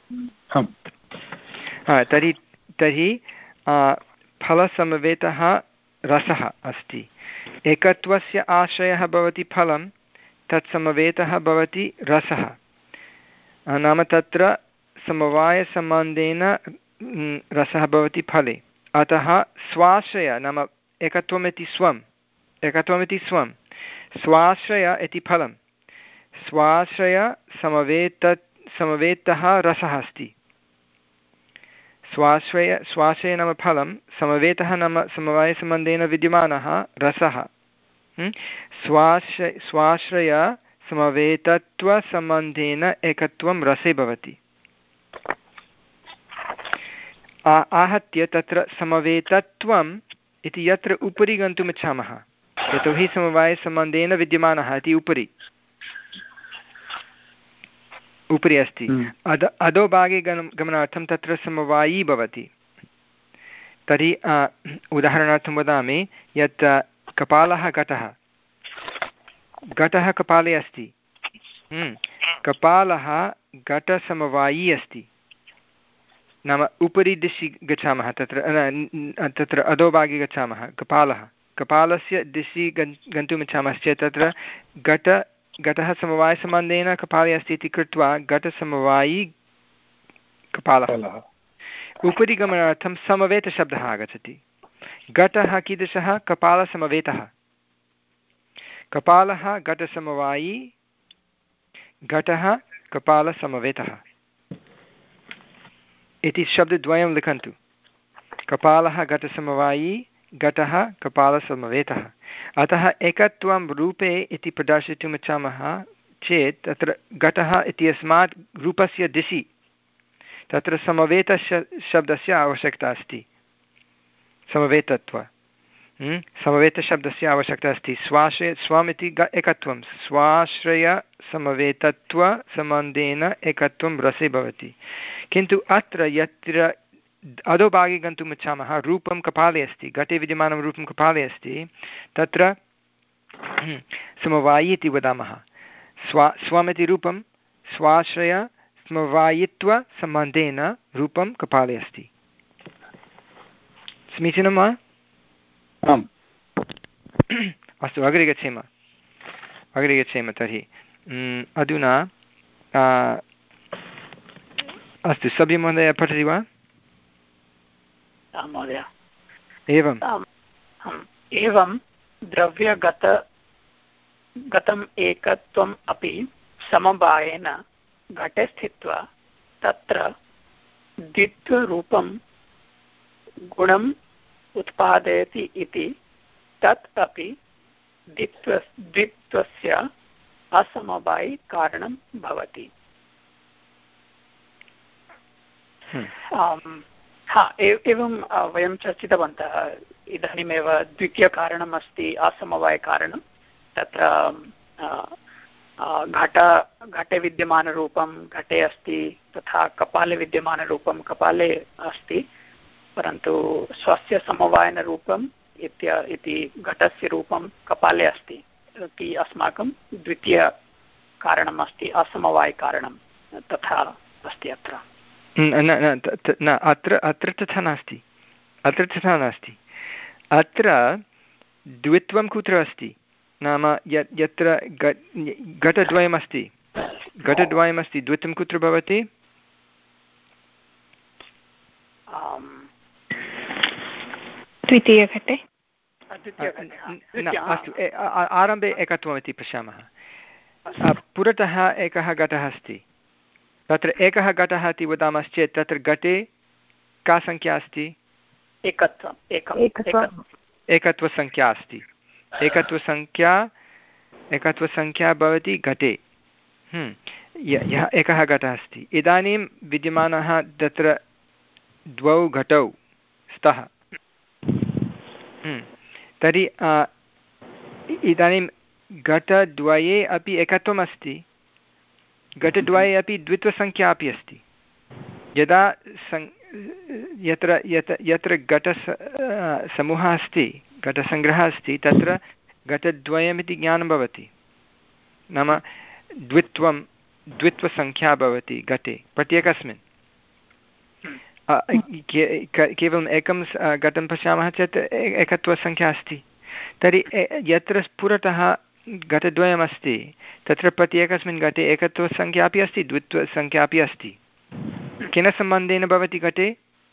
तर्हि तर्हि फलसमवेतः रसः अस्ति। एकत्वस्य आश्रयः भवति फलं, तत्समवेतः भवति रसः। नाम तत्र समवायसम्बन्धेन रसः भवति फले। अतः स्वाश्रय नाम एकत्वमिति स्वम् एकत्वमिति स्वं स्वाश्रय इति फलं। स्वाश्रय समवेत समवेतः रसः अस्ति। स्वाश्रय स्वाश्रय नाम फलं, समवेतः नाम समवायसम्बन्धेन विद्यमानः रसः। स्वाश्रय स्वाश्रय समवेतत्वसम्बन्धेन एकत्वं रसे भवति। आहत्य तत्र समवेतत्वम् इति यत्र उपरि गन्तुमिच्छामः, यतोहि समवायसम्बन्धेन विद्यमानः इति उपरि उपरि अस्ति। अध अधोभागे गम गमनार्थं तत्र समवायी भवति। तर्हि उदाहरणार्थं वदामि यत् कपालः घटः घटः कपाले अस्ति। कपालः घटसमवायी अस्ति। नाम उपरि दिशि गच्छामः, तत्र तत्र अधोभागे गच्छामः। कपालः कपालस्य दिशि गन् गन्तुमिच्छामश्चेत् तत्र घट घटः समवायसम्बन्धेन कपाले अस्ति इति कृत्वा घटसमवायी कपालः। उपरि गमनार्थं समवेतशब्दः आगच्छति। घटः कीदृशः? कपालसमवेतः। कपालः घटसमवायी, घटः कपालसमवेतः इति शब्दद्वयं लिखन्तु। कपालः घटसमवायी, घटः कपालसमवेतः। अतः एकत्वं रूपे इति प्रदर्शयितुम् इच्छामः चेत् तत्र घटः इत्यस्मात् रूपस्य दिशि तत्र समवेतस्य शब्दस्य आवश्यकता अस्ति। समवेतत्व समवेतशब्दस्य आवश्यकता अस्ति। स्वाश्रय स्वम् इति एकत्वं, स्वाश्रयसमवेतत्वसम्बन्धेन एकत्वं रसे भवति। किन्तु अत्र यत्र अधोभागे गन्तुम् इच्छामः, रूपं कपाले अस्ति, घटे विद्यमानं रूपं कपाले अस्ति, तत्र समवायी इति वदामः। स्वा स्वमिति रूपं स्वाश्रय समवायित्वसम्बन्धेन रूपं कपाले अस्ति। समीचीनं वा?
आम्।
अस्तु, अग्रे गच्छेम अग्रे गच्छेम तर्हि अधुना अस्तु, सभ्यमहोदय पठति वा?
महोदय,
एवं
एवं द्रव्यगत गतम् एकत्वम् अपि समवायेन घटे स्थित्वा तत्र द्वित्वरूपं गुणम् उत्पादयति इति तत् अपि द्वित्व द्वित्वस्य असमवायि कारणं भवति। हा एवं वयं चर्चितवन्तः। इदानीमेव द्वितीयकारणम् अस्ति असमवायकारणं। तत्र घट घटे विद्यमानरूपं घटे अस्ति, तथा कपाले विद्यमानरूपं कपाले अस्ति, परन्तु स्वस्य समवायनरूपम् इत्य इति घटस्य रूपं कपाले अस्ति इति अस्माकं द्वितीयकारणम् अस्ति, असमवायकारणं तथा अस्ति अत्र।
न अत्र अत्र तथा नास्ति अत्र तथा नास्ति अत्र द्वित्वं कुत्र अस्ति? नाम यत् यत्र घटद्वयमस्ति घटद्वयमस्ति द्वित्वं कुत्र भवति?
द्वितीयघटे।
अस्तु, आरम्भे एकत्वमिति पश्यामः। पुरतः एकः घटः अस्ति, तत्र एकः घटः इति वदामश्चेत् तत्र घटे का संख्या अस्ति? एकत्वसंख्या अस्ति। एकत्वसंख्या एकत्वसंख्या भवति घटे। यः एकः घटः अस्ति, इदानीं विद्यमानः तत्र द्वौ घटौ स्तः। तर्हि इदानीं घटद्वये अपि एकत्वम् अस्ति, घटद्वये अपि द्वित्वसंख्या अपि अस्ति। यदा सं यत्र यत् यत्र घटस समूहः अस्ति घटसङ्ग्रहः अस्ति तत्र घटद्वयमिति ज्ञानं भवति नाम द्वित्वं द्वित्वसङ्ख्या भवति घटे प्रत्येकस्मिन् केवलम् एकं घटं पश्यामः चेत् एकत्वसङ्ख्या अस्ति तर्हि यत्र पुरतः घटद्वयमस्ति तत्र प्रत्येकस्मिन् घटे एकत्वसङ्ख्या अपि अस्ति द्वित्वसङ्ख्या अपि अस्ति केन सम्बन्धेन भवति घटे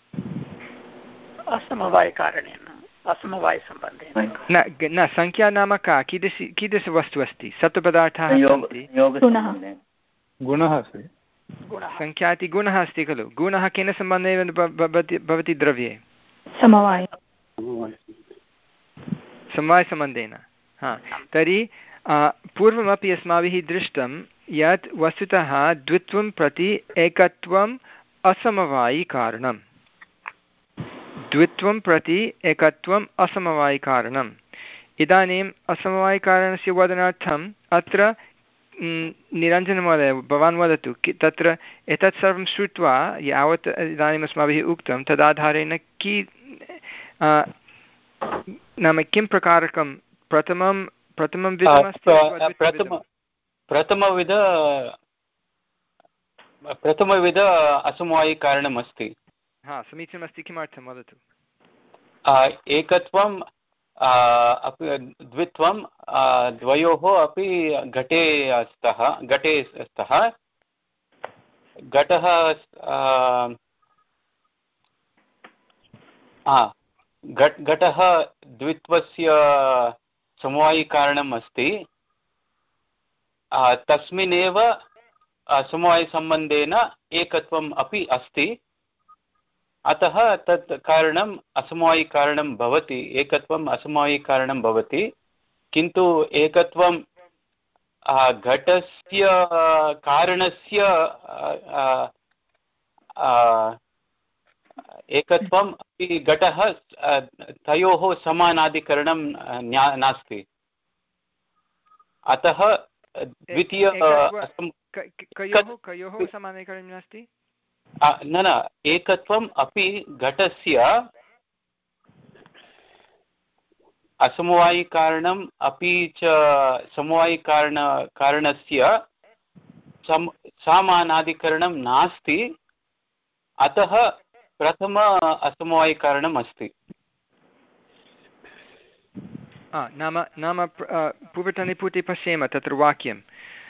असमवायकारणेन असमवायसम्बन्धेन
न न सङ्ख्या नाम का कीदृशी कीदृशवस्तु अस्ति सप्तपदार्थाः सन्ति
गुणः अस्ति
सङ्ख्या इति गुणः अस्ति खलु गुणः केन सम्बन्धेन भवति भवति द्रव्ये
समवाय
समवायसम्बन्धेन हा तर्हि पूर्वमपि अस्माभिः दृष्टं यत् वस्तुतः द्वित्वं प्रति एकत्वम् असमवायिकारणं द्वित्वं प्रति एकत्वम् असमवायिकारणम् इदानीम् असमवायिकारणस्य वदनार्थम् अत्र निरञ्जनमहोदय भवान् वदतु तत्र एतत् सर्वं श्रुत्वा यावत् इदानीम् अस्माभिः उक्तं तदाधारेण कि नाम किं प्रकारकं प्रथमं प्रथमं विधमस्ति
प्रथमविध प्रथमविध असमवायिकारणम् अस्ति
हा समीचीनमस्ति किमर्थं वदतु
एकत्वं द्वित्वं द्वयोः अपि घटे स्तः घटे स्तः घटः घटः द्वित्वस्य समवायिकारणम् अस्ति तस्मिन्नेव समवायसम्बन्धेन एकत्वम् अपि अस्ति अतः तत् कारणम् असमवायिकारणं भवति एकत्वम् असमवायिकारणं भवति किन्तु एकत्वं घटस्य कारणस्य एकत्वम् अपि घटः तयोः समानाधिकरणं नास्ति अतः द्वितीय
कयोः समानाधिकरणं नास्ति
न न एकत्वम् अपि घटस्य असमवायिकारणम् अपि च समवायिकारण कारणस्य सम समानाधिकरणं नास्ति अतः प्रथम असमवायिकारणम् अस्ति
नाम नाम पूर्वतनिपुटे पश्येम तत्र वाक्यं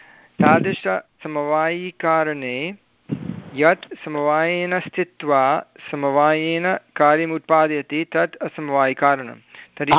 तादृशसमवायिकारणे यत् समवायेन स्थित्वा समवायेन कार्यम् उत्पादयति तत् असमवायिकारणं तर्हि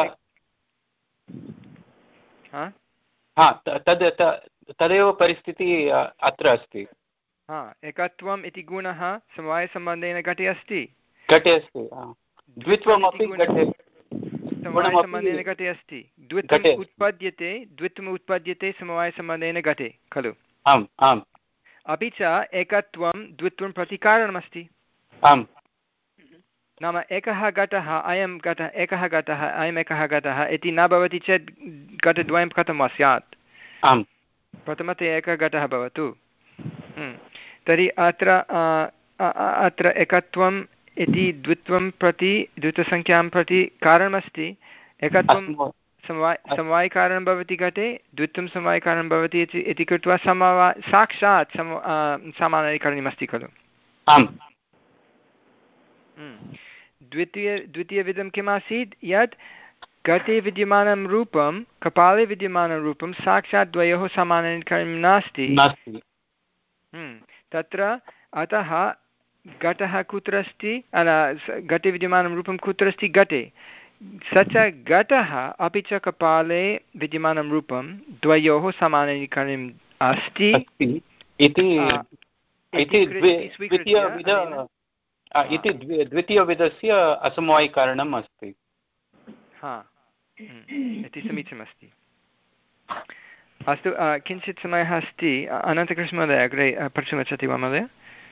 तद् तदेव परिस्थितिः अत्र अस्ति
हा एकत्वम् इति गुणः समवायसम्बन्धेन घटे अस्ति
घटे अस्ति द्वित्वमपि घटे
समवायसम्बन्धेन घटे अस्ति द्वित्वम् उत्पद्यते द्वित्वम् उत्पद्यते समवायसम्बन्धेन घटे खलु
आम् आम्
अपि च एकत्वं द्वित्वं प्रति कारणमस्ति
आम्
नाम एकः घटः अयं घटः एकः घटः अयम् एकः घटः इति न भवति चेत् घटद्वयं कथं वा स्यात्
आम्
प्रथमतया एकः घटः भवतु तर्हि अत्र अत्र एकत्वम् इति द्वित्वं प्रति द्वित्वसङ्ख्यां प्रति कारणमस्ति एकत्वं समवाय समवायिकारणं भवति घटे द्वित्वं समवायिकारणं भवति इति कृत्वा समवा साक्षात् सम समानाधिकरणमस्ति खलु द्वितीय द्वितीयविधं किम् आसीत् यत् घटे विद्यमानं रूपं कपाले विद्यमानं रूपं साक्षात् द्वयोः समानाधिकरणं नास्ति तत्र अतः घटः कुत्र अस्ति घटे विद्यमानं रूपं कुत्र अस्ति घटे स च घटः अपि च कपाले विद्यमानं रूपं द्वयोः समानाधिकरणम् अस्ति
इति द्वितीयविधस्य असमवायिकारणम् अस्ति
हा इति समीचीनमस्ति अस्तु किञ्चित् समयः अस्ति अनन्तकृष्णमहोदय अग्रे प्रश्नमिच्छति वा महोदय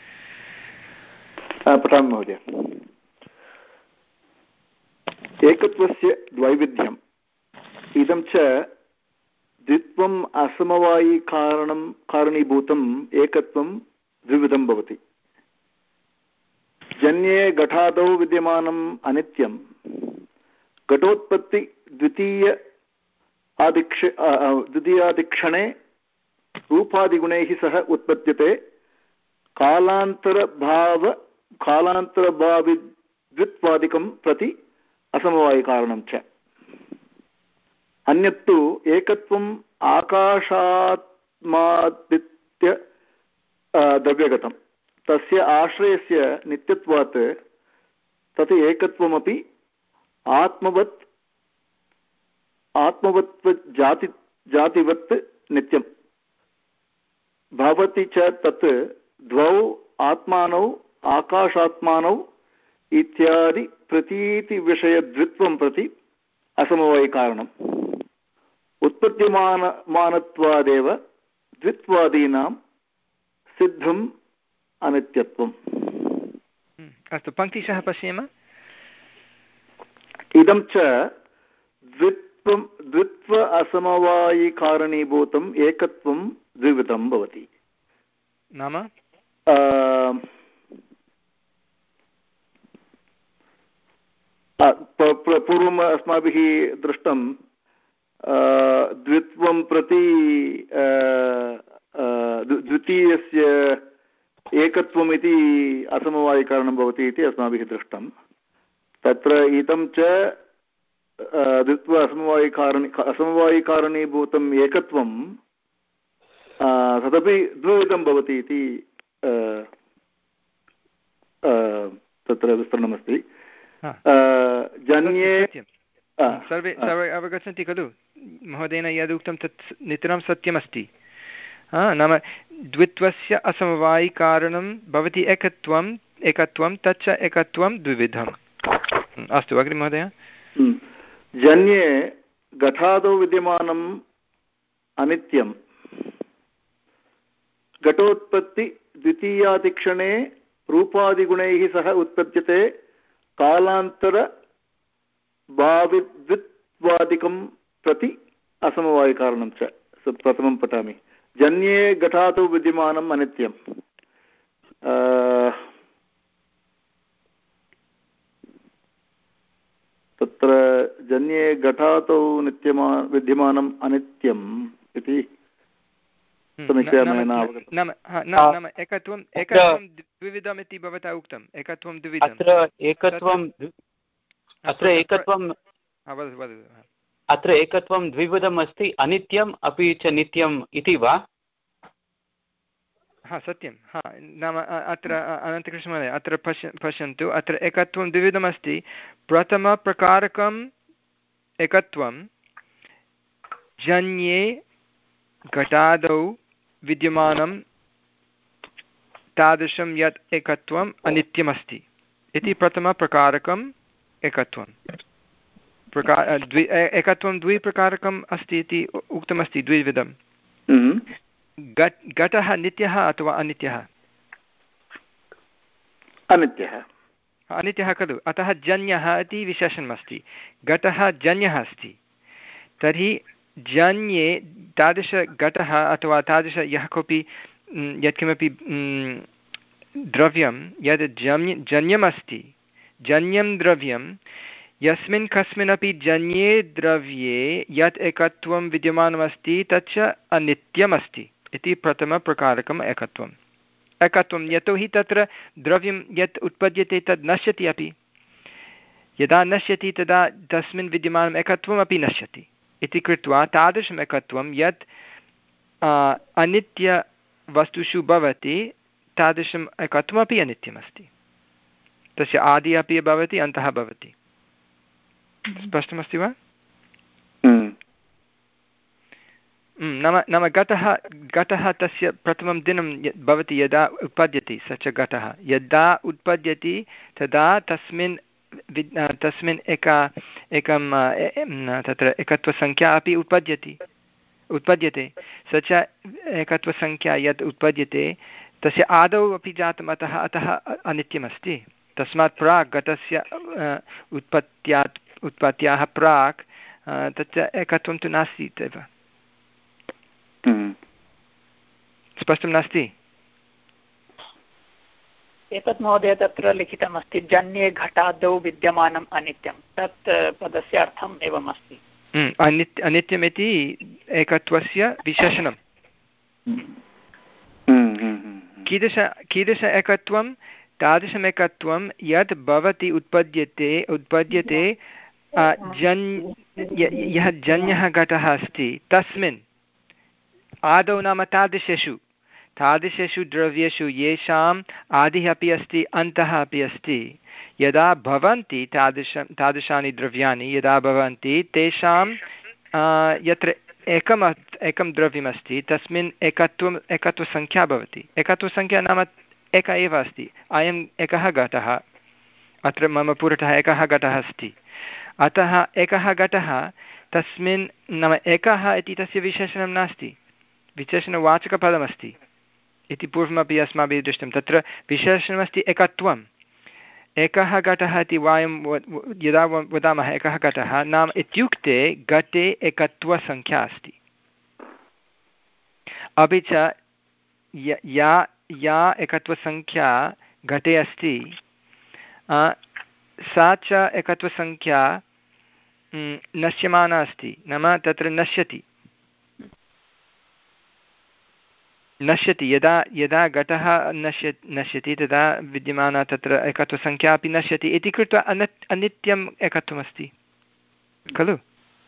पठामि महोदय एकत्वस्य द्वैविध्यम् इदं च द्वित्वम् असमवायिकारणं कारणीभूतम् एकत्वं द्विविधं भवति जन्ये घटादौ विद्यमानम् अनित्यं घटोत्पत्ति द्वितीय आदिक्ष द्वितीयादिक्षणे रूपादिगुणैः सह उत्पद्यते कालान्तरभाव कालान्तरभाविद्वित्वादिकं प्रति असमवायिकारणं च अन्यत्तु एकत्वम् आकाशात्मादित्य द्रव्यगतं तस्य आश्रयस्य नित्यत्वात् तत् एकत्वमपि आत्मवत् आत्मवत् जाति जातिवत् नित्यं भवति च तत् द्वौ आत्मानौ आकाशात्मानौ इत्यादि प्रतीतिविषयद्वित्वं प्रति असमवायिकारणम् उत्पद्यमानत्वादेव द्वित्वादीनां सिद्धम् अनित्यत्वम्।
अस्तु पङ्क्तिशः पश्येम।
इदं च द्वित्वं द्वित्व असमवायिकारणीभूतम् एकत्वं द्विविधं भवति।
नाम
पूर्वम् अस्माभिः दृष्टं द्वित्वं प्रति द्वितीयस्य एकत्वमिति असमवायिकारणं भवति इति अस्माभिः दृष्टं। तत्र इदं च द्वित्व असमवायिकारणि असमवायिकारणीभूतम् एकत्वं तदपि द्विविधं भवति इति तत्र विस्तरणमस्ति। जन्ये
सर्वे सर्वे अवगच्छन्ति खलु महोदयेन यदुक्तं तत् नितरां सत्यमस्ति। नाम द्वित्वस्य असमवायिकारणं भवति एकत्वम् एकत्वं तच्च एकत्वं द्विविधम्। अस्तु अग्रे महोदय।
जन्ये घटादौ विद्यमानम् अनित्यं घटोत्पत्ति द्वितीयादिक्षणे रूपादिगुणैः सह उत्पद्यते कालान्तरभाविद्वित्वादिकं प्रति असमवायिकारणं च। प्रथमं पठामि। जन्ये घटादौ विद्यमानम् अनित्यं तत्र जन्ये घटादौ नित्यमा विद्यमानम् अनित्यम् इति
नाम एकत्वम् एकत्वं द्विविधम् इति भवता उक्तम्। एकत्वं द्विविधम्।
अत्र एकत्वम् अत्र एकत्वम् अत्र एकत्वं द्विविधम् अस्ति अनित्यम् अपि च नित्यम् इति वा?
हा सत्यं। हा नाम अत्र अनन्तकृष्णमहोदय अत्र पश्य पश्यन्तु अत्र एकत्वं द्विविधमस्ति। प्रथमप्रकारकम् एकत्वं जन्ये घटादौ विद्यमानं तादृशं यत् एकत्वम् अनित्यमस्ति इति प्रथमप्रकारकम् एकत्वं। प्रकार द्वि एकत्वं द्विप्रकारकम् अस्ति इति उक्तमस्ति द्विविधं। घटः नित्यः अथवा अनित्यः?
अनित्यः।
अनित्यः खलु। अतः जन्यः इति विशेषणमस्ति। घटः जन्यः अस्ति। तर्हि जन्ये तादृशघटः अथवा तादृश यः कोऽपि यत्किमपि द्रव्यं यद् जन्य जन्यमस्ति जन्यं द्रव्यं यस्मिन् कस्मिन्नपि जन्ये द्रव्ये यत् एकत्वं विद्यमानमस्ति तच्च अनित्यमस्ति इति प्रथमप्रकारकम् एकत्वम्। एकत्वं यतोहि तत्र द्रव्यं यत् उत्पद्यते तद् नश्यति अपि। यदा नश्यति तदा तस्मिन् विद्यमानम् एकत्वमपि नश्यति इति कृत्वा तादृशम् एकत्वं यत् अनित्यवस्तुषु भवति तादृशम् एकत्वमपि अनित्यमस्ति। तस्य आदिः अपि भवति अन्तः भवति। स्पष्टमस्ति वा? नाम नाम घटः घटः तस्य प्रथमं दिनं भवति यदा उत्पद्यते स च घटः यदा उत्पद्यते तदा तस्मिन् तस्मिन् एका एकं तत्र एकत्वसङ्ख्या अपि उत्पद्यते उत्पद्यते स च एकत्वसङ्ख्या यत् उत्पद्यते तस्य आदौ अपि जातम् अतः अतः अनित्यमस्ति। तस्मात् प्राक् घटस्य उत्पत्त्यात् उत्पत्त्याः प्राक् तच्च एकत्वं तु नास्ति एव। स्पष्टं नास्ति?
एतत् महोदय तत्र लिखितमस्ति जन्ये घटादौ विद्यमानम् अनित्यं तत् पदस्य अर्थम् एवम् अस्ति।
अनित्य अनित्यमिति एकत्वस्य विशेषणं। कीदृश कीदृश एकत्वं? तादृशमेकत्वं यत् भवति उत्पद्यते उत्पद्यते जन् यः जन्यः घटः अस्ति तस्मिन् आदौ नाम तादृशेषु तादृशेषु द्रव्येषु येषाम् आदिः अपि अस्ति अन्तः अपि अस्ति यदा भवन्ति तादृशं तादृशानि द्रव्याणि यदा भवन्ति तेषां यत्र एकम् एकं द्रव्यमस्ति तस्मिन् एकत्वम् एकत्वसङ्ख्या भवति। एकत्वसङ्ख्या नाम एक एव अस्ति। अयम् एकः घटः, अत्र मम पुरतः एकः घटः अस्ति, अतः एकः घटः तस्मिन् नाम एकः इति तस्य विशेषणं नास्ति, विशेषणवाचकपदमस्ति इति पूर्वमपि अस्माभिः दृष्टं। तत्र विशेषणमस्ति एकत्वम्। एकः घटः इति वयं यदा वदामः एकः घटः नाम इत्युक्ते घटे एकत्वसङ्ख्या अस्ति। अपि च या या एकत्वसङ्ख्या घटे अस्ति सा च एकत्वसङ्ख्या नश्यमाना अस्ति, नाम तत्र नश्यति नश्यति यदा यदा घटः नश्य नश्यति तदा विद्यमाना तत्र एकत्वसङ्ख्या अपि नश्यति इति कृत्वा अन अनित्यम् एकत्वमस्ति खलु।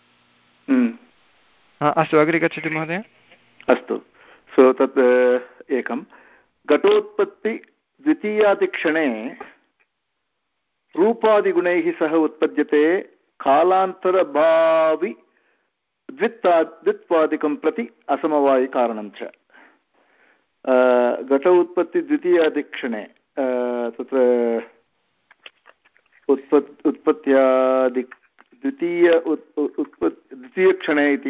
अस्तु, अग्रे गच्छतु महोदय।
अस्तु, सो तत् एकं घटोत्पत्ति द्वितीयादिक्षणे रूपादिगुणैः सह उत्पद्यते कालान्तरभावि द्वित्वा द्वित्वादिकं प्रति असमवायिकारणं च। घट उत्पत्ति द्वितीयादिक्षणे तत्र उत्पत् उत्पत्त्यादि द्वितीय उत्पत् द्वितीयक्षणे इति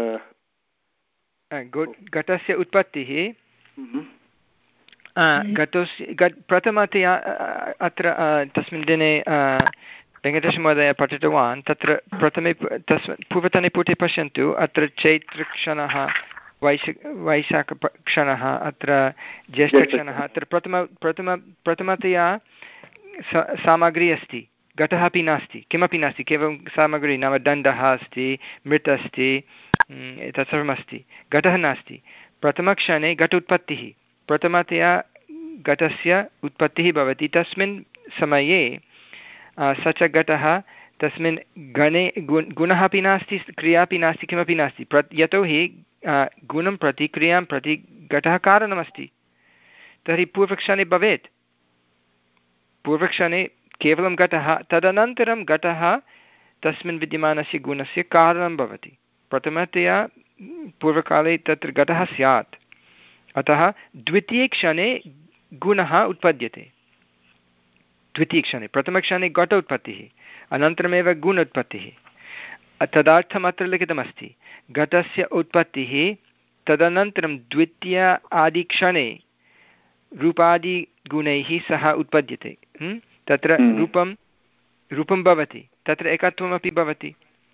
घटस्य उत्पत्तिः घटस्य प्रथमतया अत्र तस्मिन् दिने वेङ्कटेशमहोदय पठितवान्। तत्र प्रथमे तस्मिन् पूर्वतने पुटे पश्यन्तु, अत्र चैत्रक्षणः वैश वैशाखक्षणः अत्र ज्येष्ठक्षणः, अत्र प्रथम प्रथम प्रथमतया सामग्री अस्ति, घटः अपि नास्ति, किमपि नास्ति, केवलं सामग्री नाम दण्डः अस्ति, मृत् अस्ति, तत्सर्वमस्ति, घटः नास्ति। प्रथमक्षणे घट उत्पत्तिः, प्रथमतया घटस्य उत्पत्तिः भवति। तस्मिन् समये स च घटः तस्मिन् गणे गुण गुणः अपि नास्ति, क्रिया अपि नास्ति, किमपि नास्ति। प्र यतोहि गुणं प्रति क्रियां प्रति घटः कारणमस्ति। तर्हि पूर्वक्षणे भवेत्, पूर्वक्षणे केवलं घटः, तदनन्तरं घटः तस्मिन् विद्यमानस्य गुणस्य कारणं भवति। प्रथमतया पूर्वकाले तत्र घटः स्यात्, अतः द्वितीयक्षणे गुणः उत्पद्यते। द्वितीयक्षणे, प्रथमक्षणे घट उत्पत्तिः, अनन्तरमेव गुण उत्पत्तिः। तदर्थम् अत्र लिखितमस्ति घटस्य उत्पत्तिः, तदनन्तरं द्वितीय आदिक्षणे रूपादिगुणैः सह उत्पद्यते। तत्र रूपं रूपं भवति, तत्र एकत्वमपि भवति,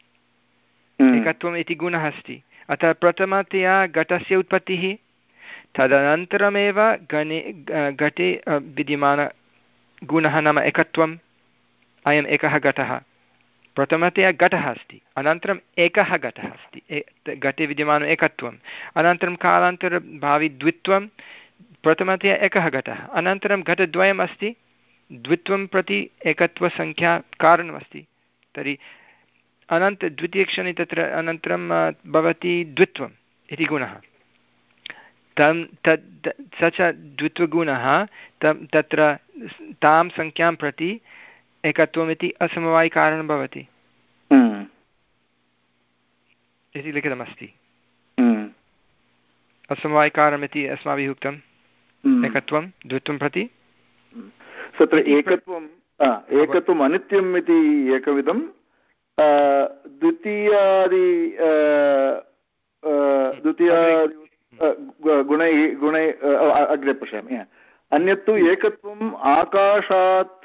एकत्वम् इति गुणः अस्ति। अतः प्रथमतया घटस्य उत्पत्तिः, तदनन्तरमेव गणे घटे विद्यमानगुणः नाम एकत्वम्। अयम् एकः घटः, प्रथमतया घटः अस्ति, अनन्तरम् एकः घटः अस्ति, घटे विद्यमानम् एकत्वम्, अनन्तरं कालान्तरभावि द्वित्वं, प्रथमतया एकः घटः, अनन्तरं घटद्वयम् अस्ति, द्वित्वं प्रति एकत्वसङ्ख्या कारणमस्ति। तर्हि अनन्त द्वितीयक्षणे तत्र अनन्तरं भवति द्वित्वम् इति गुणः। तं तद् स च द्वित्वगुणः तं तत्र तां सङ्ख्यां प्रति एकत्वमिति असमवायिकारणं भवति इति लिखितमस्ति। असमवायिकारणमिति अस्माभिः उक्तम्, एकत्वं द्वित्वं प्रति।
तत्र एकत्वम् एकत्वम् अनित्यम् इति एकविधं, द्वितीयादि द्वितीयादि गुणैः गुणैः अग्रे पश्यामि। अन्यत्तु एकत्वम् आकाशात्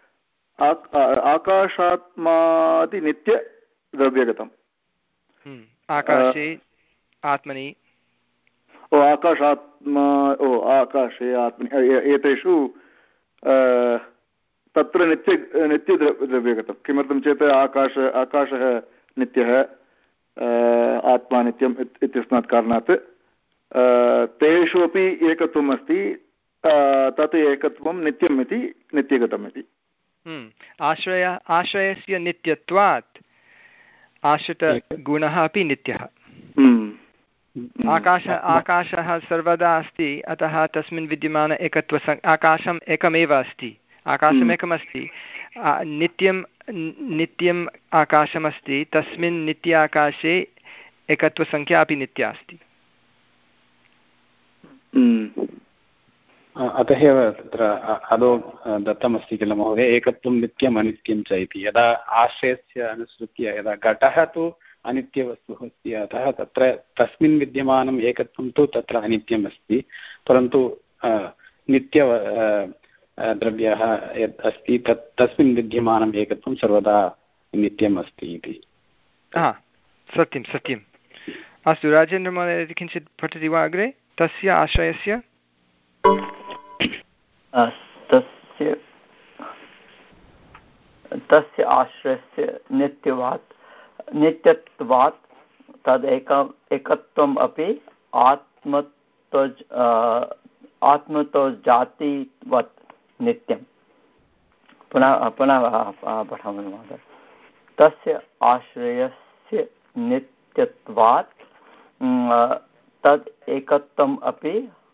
आकाशात्मादि नित्यद्रव्यगतम्।
आकाशे आत्मनि,
ओ आकाशात्मा, ओ आकाशे आत्मनि, एतेषु तत्र नित्य नित्यद्रव्यगतं किमर्थं चेत् आकाश आकाशः नित्यः आत्मा नित्यम् इत्यस्मात् कारणात् तेषु अपि एकत्वम् अस्ति तत् एकत्वं नित्यम् इति नित्यगतम् इति
आश्रय आश्रयस्य नित्यत्वात् आश्रितगुणः अपि नित्यः आकाश आकाशः सर्वदा अस्ति अतः तस्मिन् विद्यमान एकत्व आकाशम् एकमेव अस्ति आकाशमेकमस्ति नित्यं नित्यम् आकाशमस्ति तस्मिन् नित्य आकाशे एकत्वसङ्ख्या अपि नित्या अस्ति
अतः एव तत्र आदौ दत्तमस्ति किल महोदय एकत्वं नित्यम् अनित्यं च इति यदा आश्रयस्य अनुसृत्य यदा घटः तु अनित्यवस्तुः अस्ति अतः तत्र तस्मिन् विद्यमानम् एकत्वं तु तत्र अनित्यम् अस्ति परन्तु नित्य द्रव्यः यत् अस्ति तत् तस्मिन् विद्यमानम् एकत्वं सर्वदा नित्यम् अस्ति इति
सत्यं सत्यम् अस्तु राजेन्द्रमहोदय किञ्चित् पठति वा अग्रे तस्य आश्रयस्य
तस्य तस्य आश्रयस्य नित्यवात् नित्यत्वात् तदेक एकत्वम् अपि आत्मत्व आत्मत्वजातिवत् नित्यं पुनः पुनः पठामि महोदय तस्य आश्रयस्य नित्यत्वात् तद् एकत्वम् अपि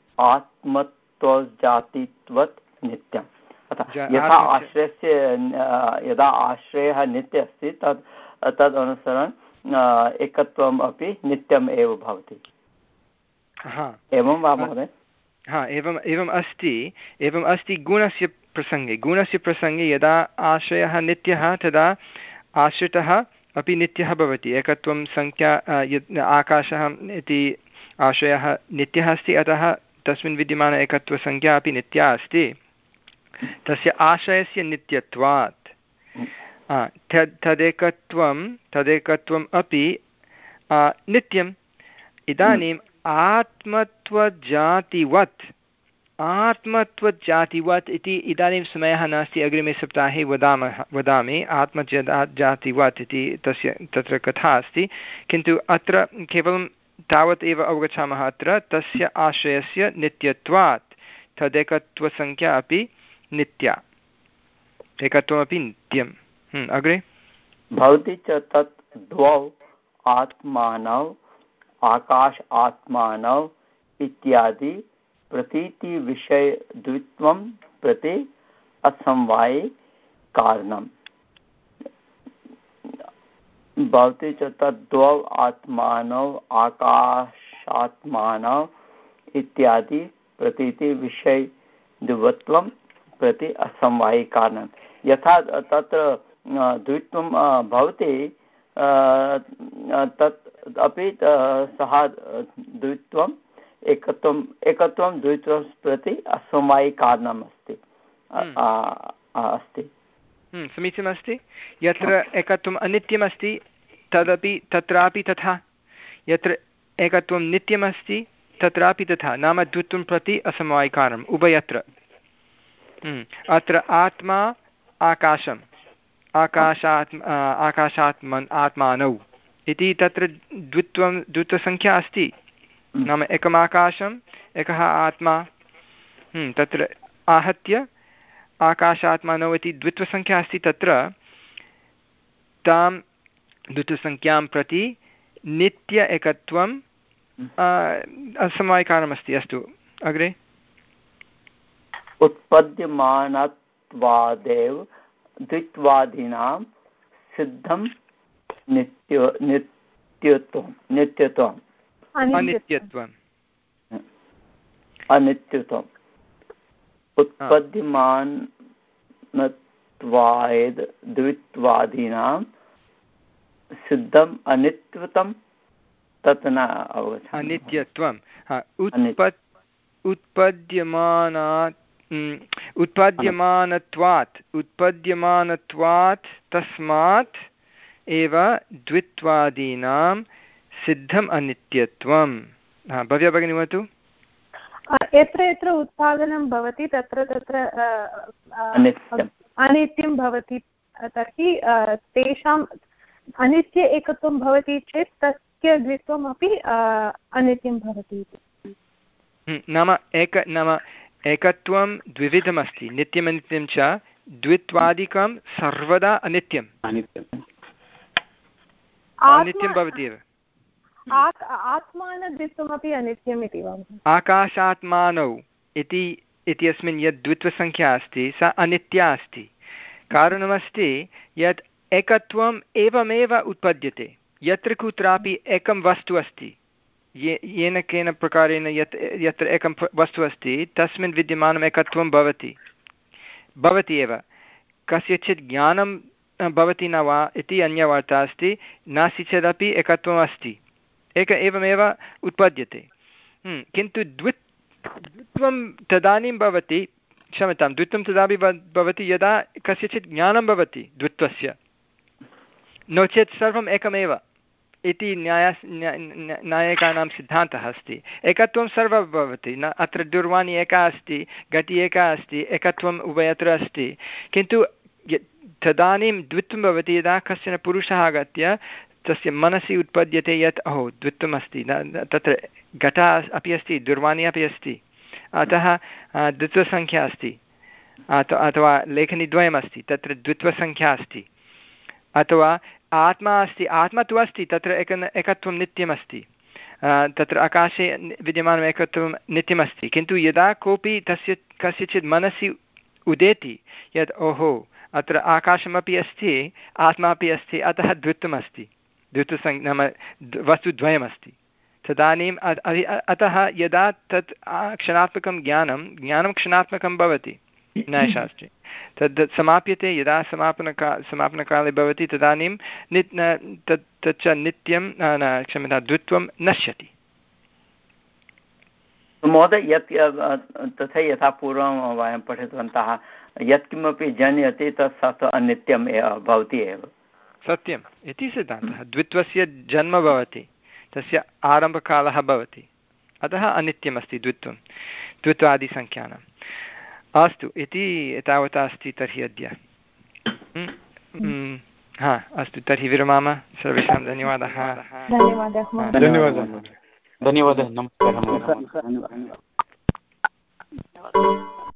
आत्मत्वजातित्वत् नित्यम् अतः यथा आश्रयस्य यदा आश्रयः नित्यः अस्ति तद् तदनुसारं एकत्वम् अपि नित्यम् एव भवति एवं वा महोदय
हा एवम् एवम् अस्ति एवम् अस्ति गुणस्य प्रसङ्गे गुणस्य प्रसङ्गे यदा आश्रयः नित्यः तदा आश्रितः अपि नित्यः भवति एकत्वं संख्या यत् आकाशः इति आश्रयः नित्यः अस्ति अतः तस्मिन् विद्यमान एकत्वसंख्या अपि नित्या अस्ति तस्य आश्रयस्य नित्यत्वात् तद् तदेकत्वं तदेकत्वम् अपि नित्यम् इदानीम् आत्मत्वजातिवत् आत्मत्वजातिवत् इति इदानीं समयः नास्ति अग्रिमे सप्ताहे वदामः वदामि आत्मजा जातिवत् इति तस्य तत्र कथा अस्ति किन्तु अत्र केवलं तावत् एव अवगच्छामः अत्र तस्य आश्रयस्य नित्यत्वात् तदेकत्वसंख्या अपि नित्या एकत्वमपि नित्यम् अग्रे
भवति च तत् द्वौ आत्मानौ आकाश आत्मानौ इत्यादि प्रतीतिविषयद्वित्वं प्रति असमवायि कारणम् भवति च तद्द्वौ आत्मानौ आकाशात्मानौ इत्यादि प्रतीतिविषयद्वित्वं प्रति असमवायि कारणं यथा तत्र द्वित्वं भवति तत् अपि सः द्वित्वम् एकत्वम् एकत्वं द्वित्वं प्रति असमवायि कारणम् अस्ति अस्ति
समीचीनमस्ति यत्र एकत्वम् अनित्यमस्ति तदपि तत्रापि तथा यत्र एकत्वं नित्यमस्ति तत्रापि तथा नाम द्वित्वं प्रति असमवायिकारणम् उभयत्र अत्र आत्मा आकाशम् आकाशात् आकाशात्मन् आत्मानौ इति तत्र द्वित्वं द्वित्वसङ्ख्या अस्ति नाम एकम् आकाशम् एकः आत्मा तत्र आहत्य आकाशात्मानौ इति द्वित्वसङ्ख्या अस्ति तत्र तां द्वित्वसङ्ख्यां प्रति नित्य एकत्वं असमवायिकारणमस्ति अस्तु अग्रे
उत्पद्यमानत्वादेव द्वित्वादीनां सिद्धं नित्य नित्यत्वं नित्यत्वम्
अनित्यत्वम्
अनित्यत्वम् उत्पद्यमानत्वाद् द्वित्वादीनां सिद्धम् अनित्यत्वं तत् न अवगच्छामि
अनित्यत्वम् उत्पत् उत्पद्यमानात् उत्पद्यमानत्वात् उत्पद्यमानत्वात् तस्मात् एव द्वित्वादीनां सिद्धम् अनित्यत्वं भव्या भगिनी वदतु
यत्र यत्र उत्पादनं भवति तत्र तत्र अनित्यं भवति तर्हि तेषाम् अनित्य एकत्वं भवति चेत् तस्य द्वित्वम् अपि अनित्यं भवति इति।
नाम एक नाम एकत्वं द्विविधमस्ति, नित्यमनित्यं च। द्वित्वादिकं सर्वदा अनित्यम् अनित्यं भवति एव।
आत्मानद्वित्वमपि अनित्यम् इति वा?
आकाशात्मानौ इति इत्यस्मिन् यद् द्वित्वसङ्ख्या अस्ति सा अनित्या अस्ति। कारणमस्ति यत् एकत्वम् एवमेव उत्पद्यते। यत्र कुत्रापि एकं वस्तु अस्ति, ये येन केन प्रकारेण यत् यत्र एकं वस्तु अस्ति तस्मिन् विद्यमानम् एकत्वं भवति भवति एव। कस्यचित् ज्ञानं भवति न वा इति अन्या वार्ता अस्ति, नास्ति चेदपि एकत्वम् अस्ति, एक एवमेव उत्पद्यते। किन्तु द्वित् द्वित्वं तदानीं भवति, क्षम्यतां, द्वित्वं तदापि भवति यदा कस्यचित् ज्ञानं भवति द्वित्वस्य, नो चेत् सर्वम् एकमेव इति न्याय नायकानां सिद्धान्तः अस्ति। एकत्वं सर्वं भवति न, अत्र दूरवाणी एका अस्ति, घटी एका अस्ति, एकत्वम् उभयत्र अस्ति। किन्तु तदानीं द्वित्वं भवति यदा कश्चन पुरुषः आगत्य तस्य मनसि उत्पद्यते यत् ओहो द्वित्वम् अस्ति, तत्र घटा अपि अस्ति, दूरवाणी अपि अस्ति, अतः द्वित्वसङ्ख्या अस्ति, अथवा लेखनीद्वयमस्ति, तत्र द्वित्वसङ्ख्या अस्ति। अथवा आत्मा अस्ति, आत्मा तु अस्ति, तत्र एक एकत्वं नित्यमस्ति, तत्र आकाशे विद्यमानम् एकत्वं नित्यमस्ति। किन्तु यदा कोऽपि तस्य कस्यचित् मनसि उदेति यत् ओहो अत्र आकाशमपि अस्ति, आत्मा अपि अस्ति, अतः द्वित्वमस्ति, द्वित्वसङ् नाम वस्तुद्वयमस्ति, तदानीम् अतः यदा तत् क्षणात्मकं ज्ञानं ज्ञानं क्षणात्मकं भवति न्यायशास्त्रे, तद् समाप्यते। यदा समापनका समापनकाले भवति तदानीं नित् तत् तच्च नित्यं न क्षम्यतां द्वित्वं नश्यति।
महोदय, यत् तथा यथा पूर्वं वयं पठितवन्तः, यत्किमपि जन्यते तत् सत् अनित्यम् एव भवति एव।
सत्यम् इति सिद्धान्तः। द्वित्वस्य जन्म भवति, तस्य आरम्भकालः भवति, अतः अनित्यमस्ति द्वित्वं द्वित्वादिसङ्ख्यानाम्। अस्तु इति तावता अस्ति तर्हि अद्य। हा अस्तु, तर्हि विरमामः। सर्वेषां धन्यवादः।
धन्यवादः
धन्यवादः धन्यवादः नमस्कारः।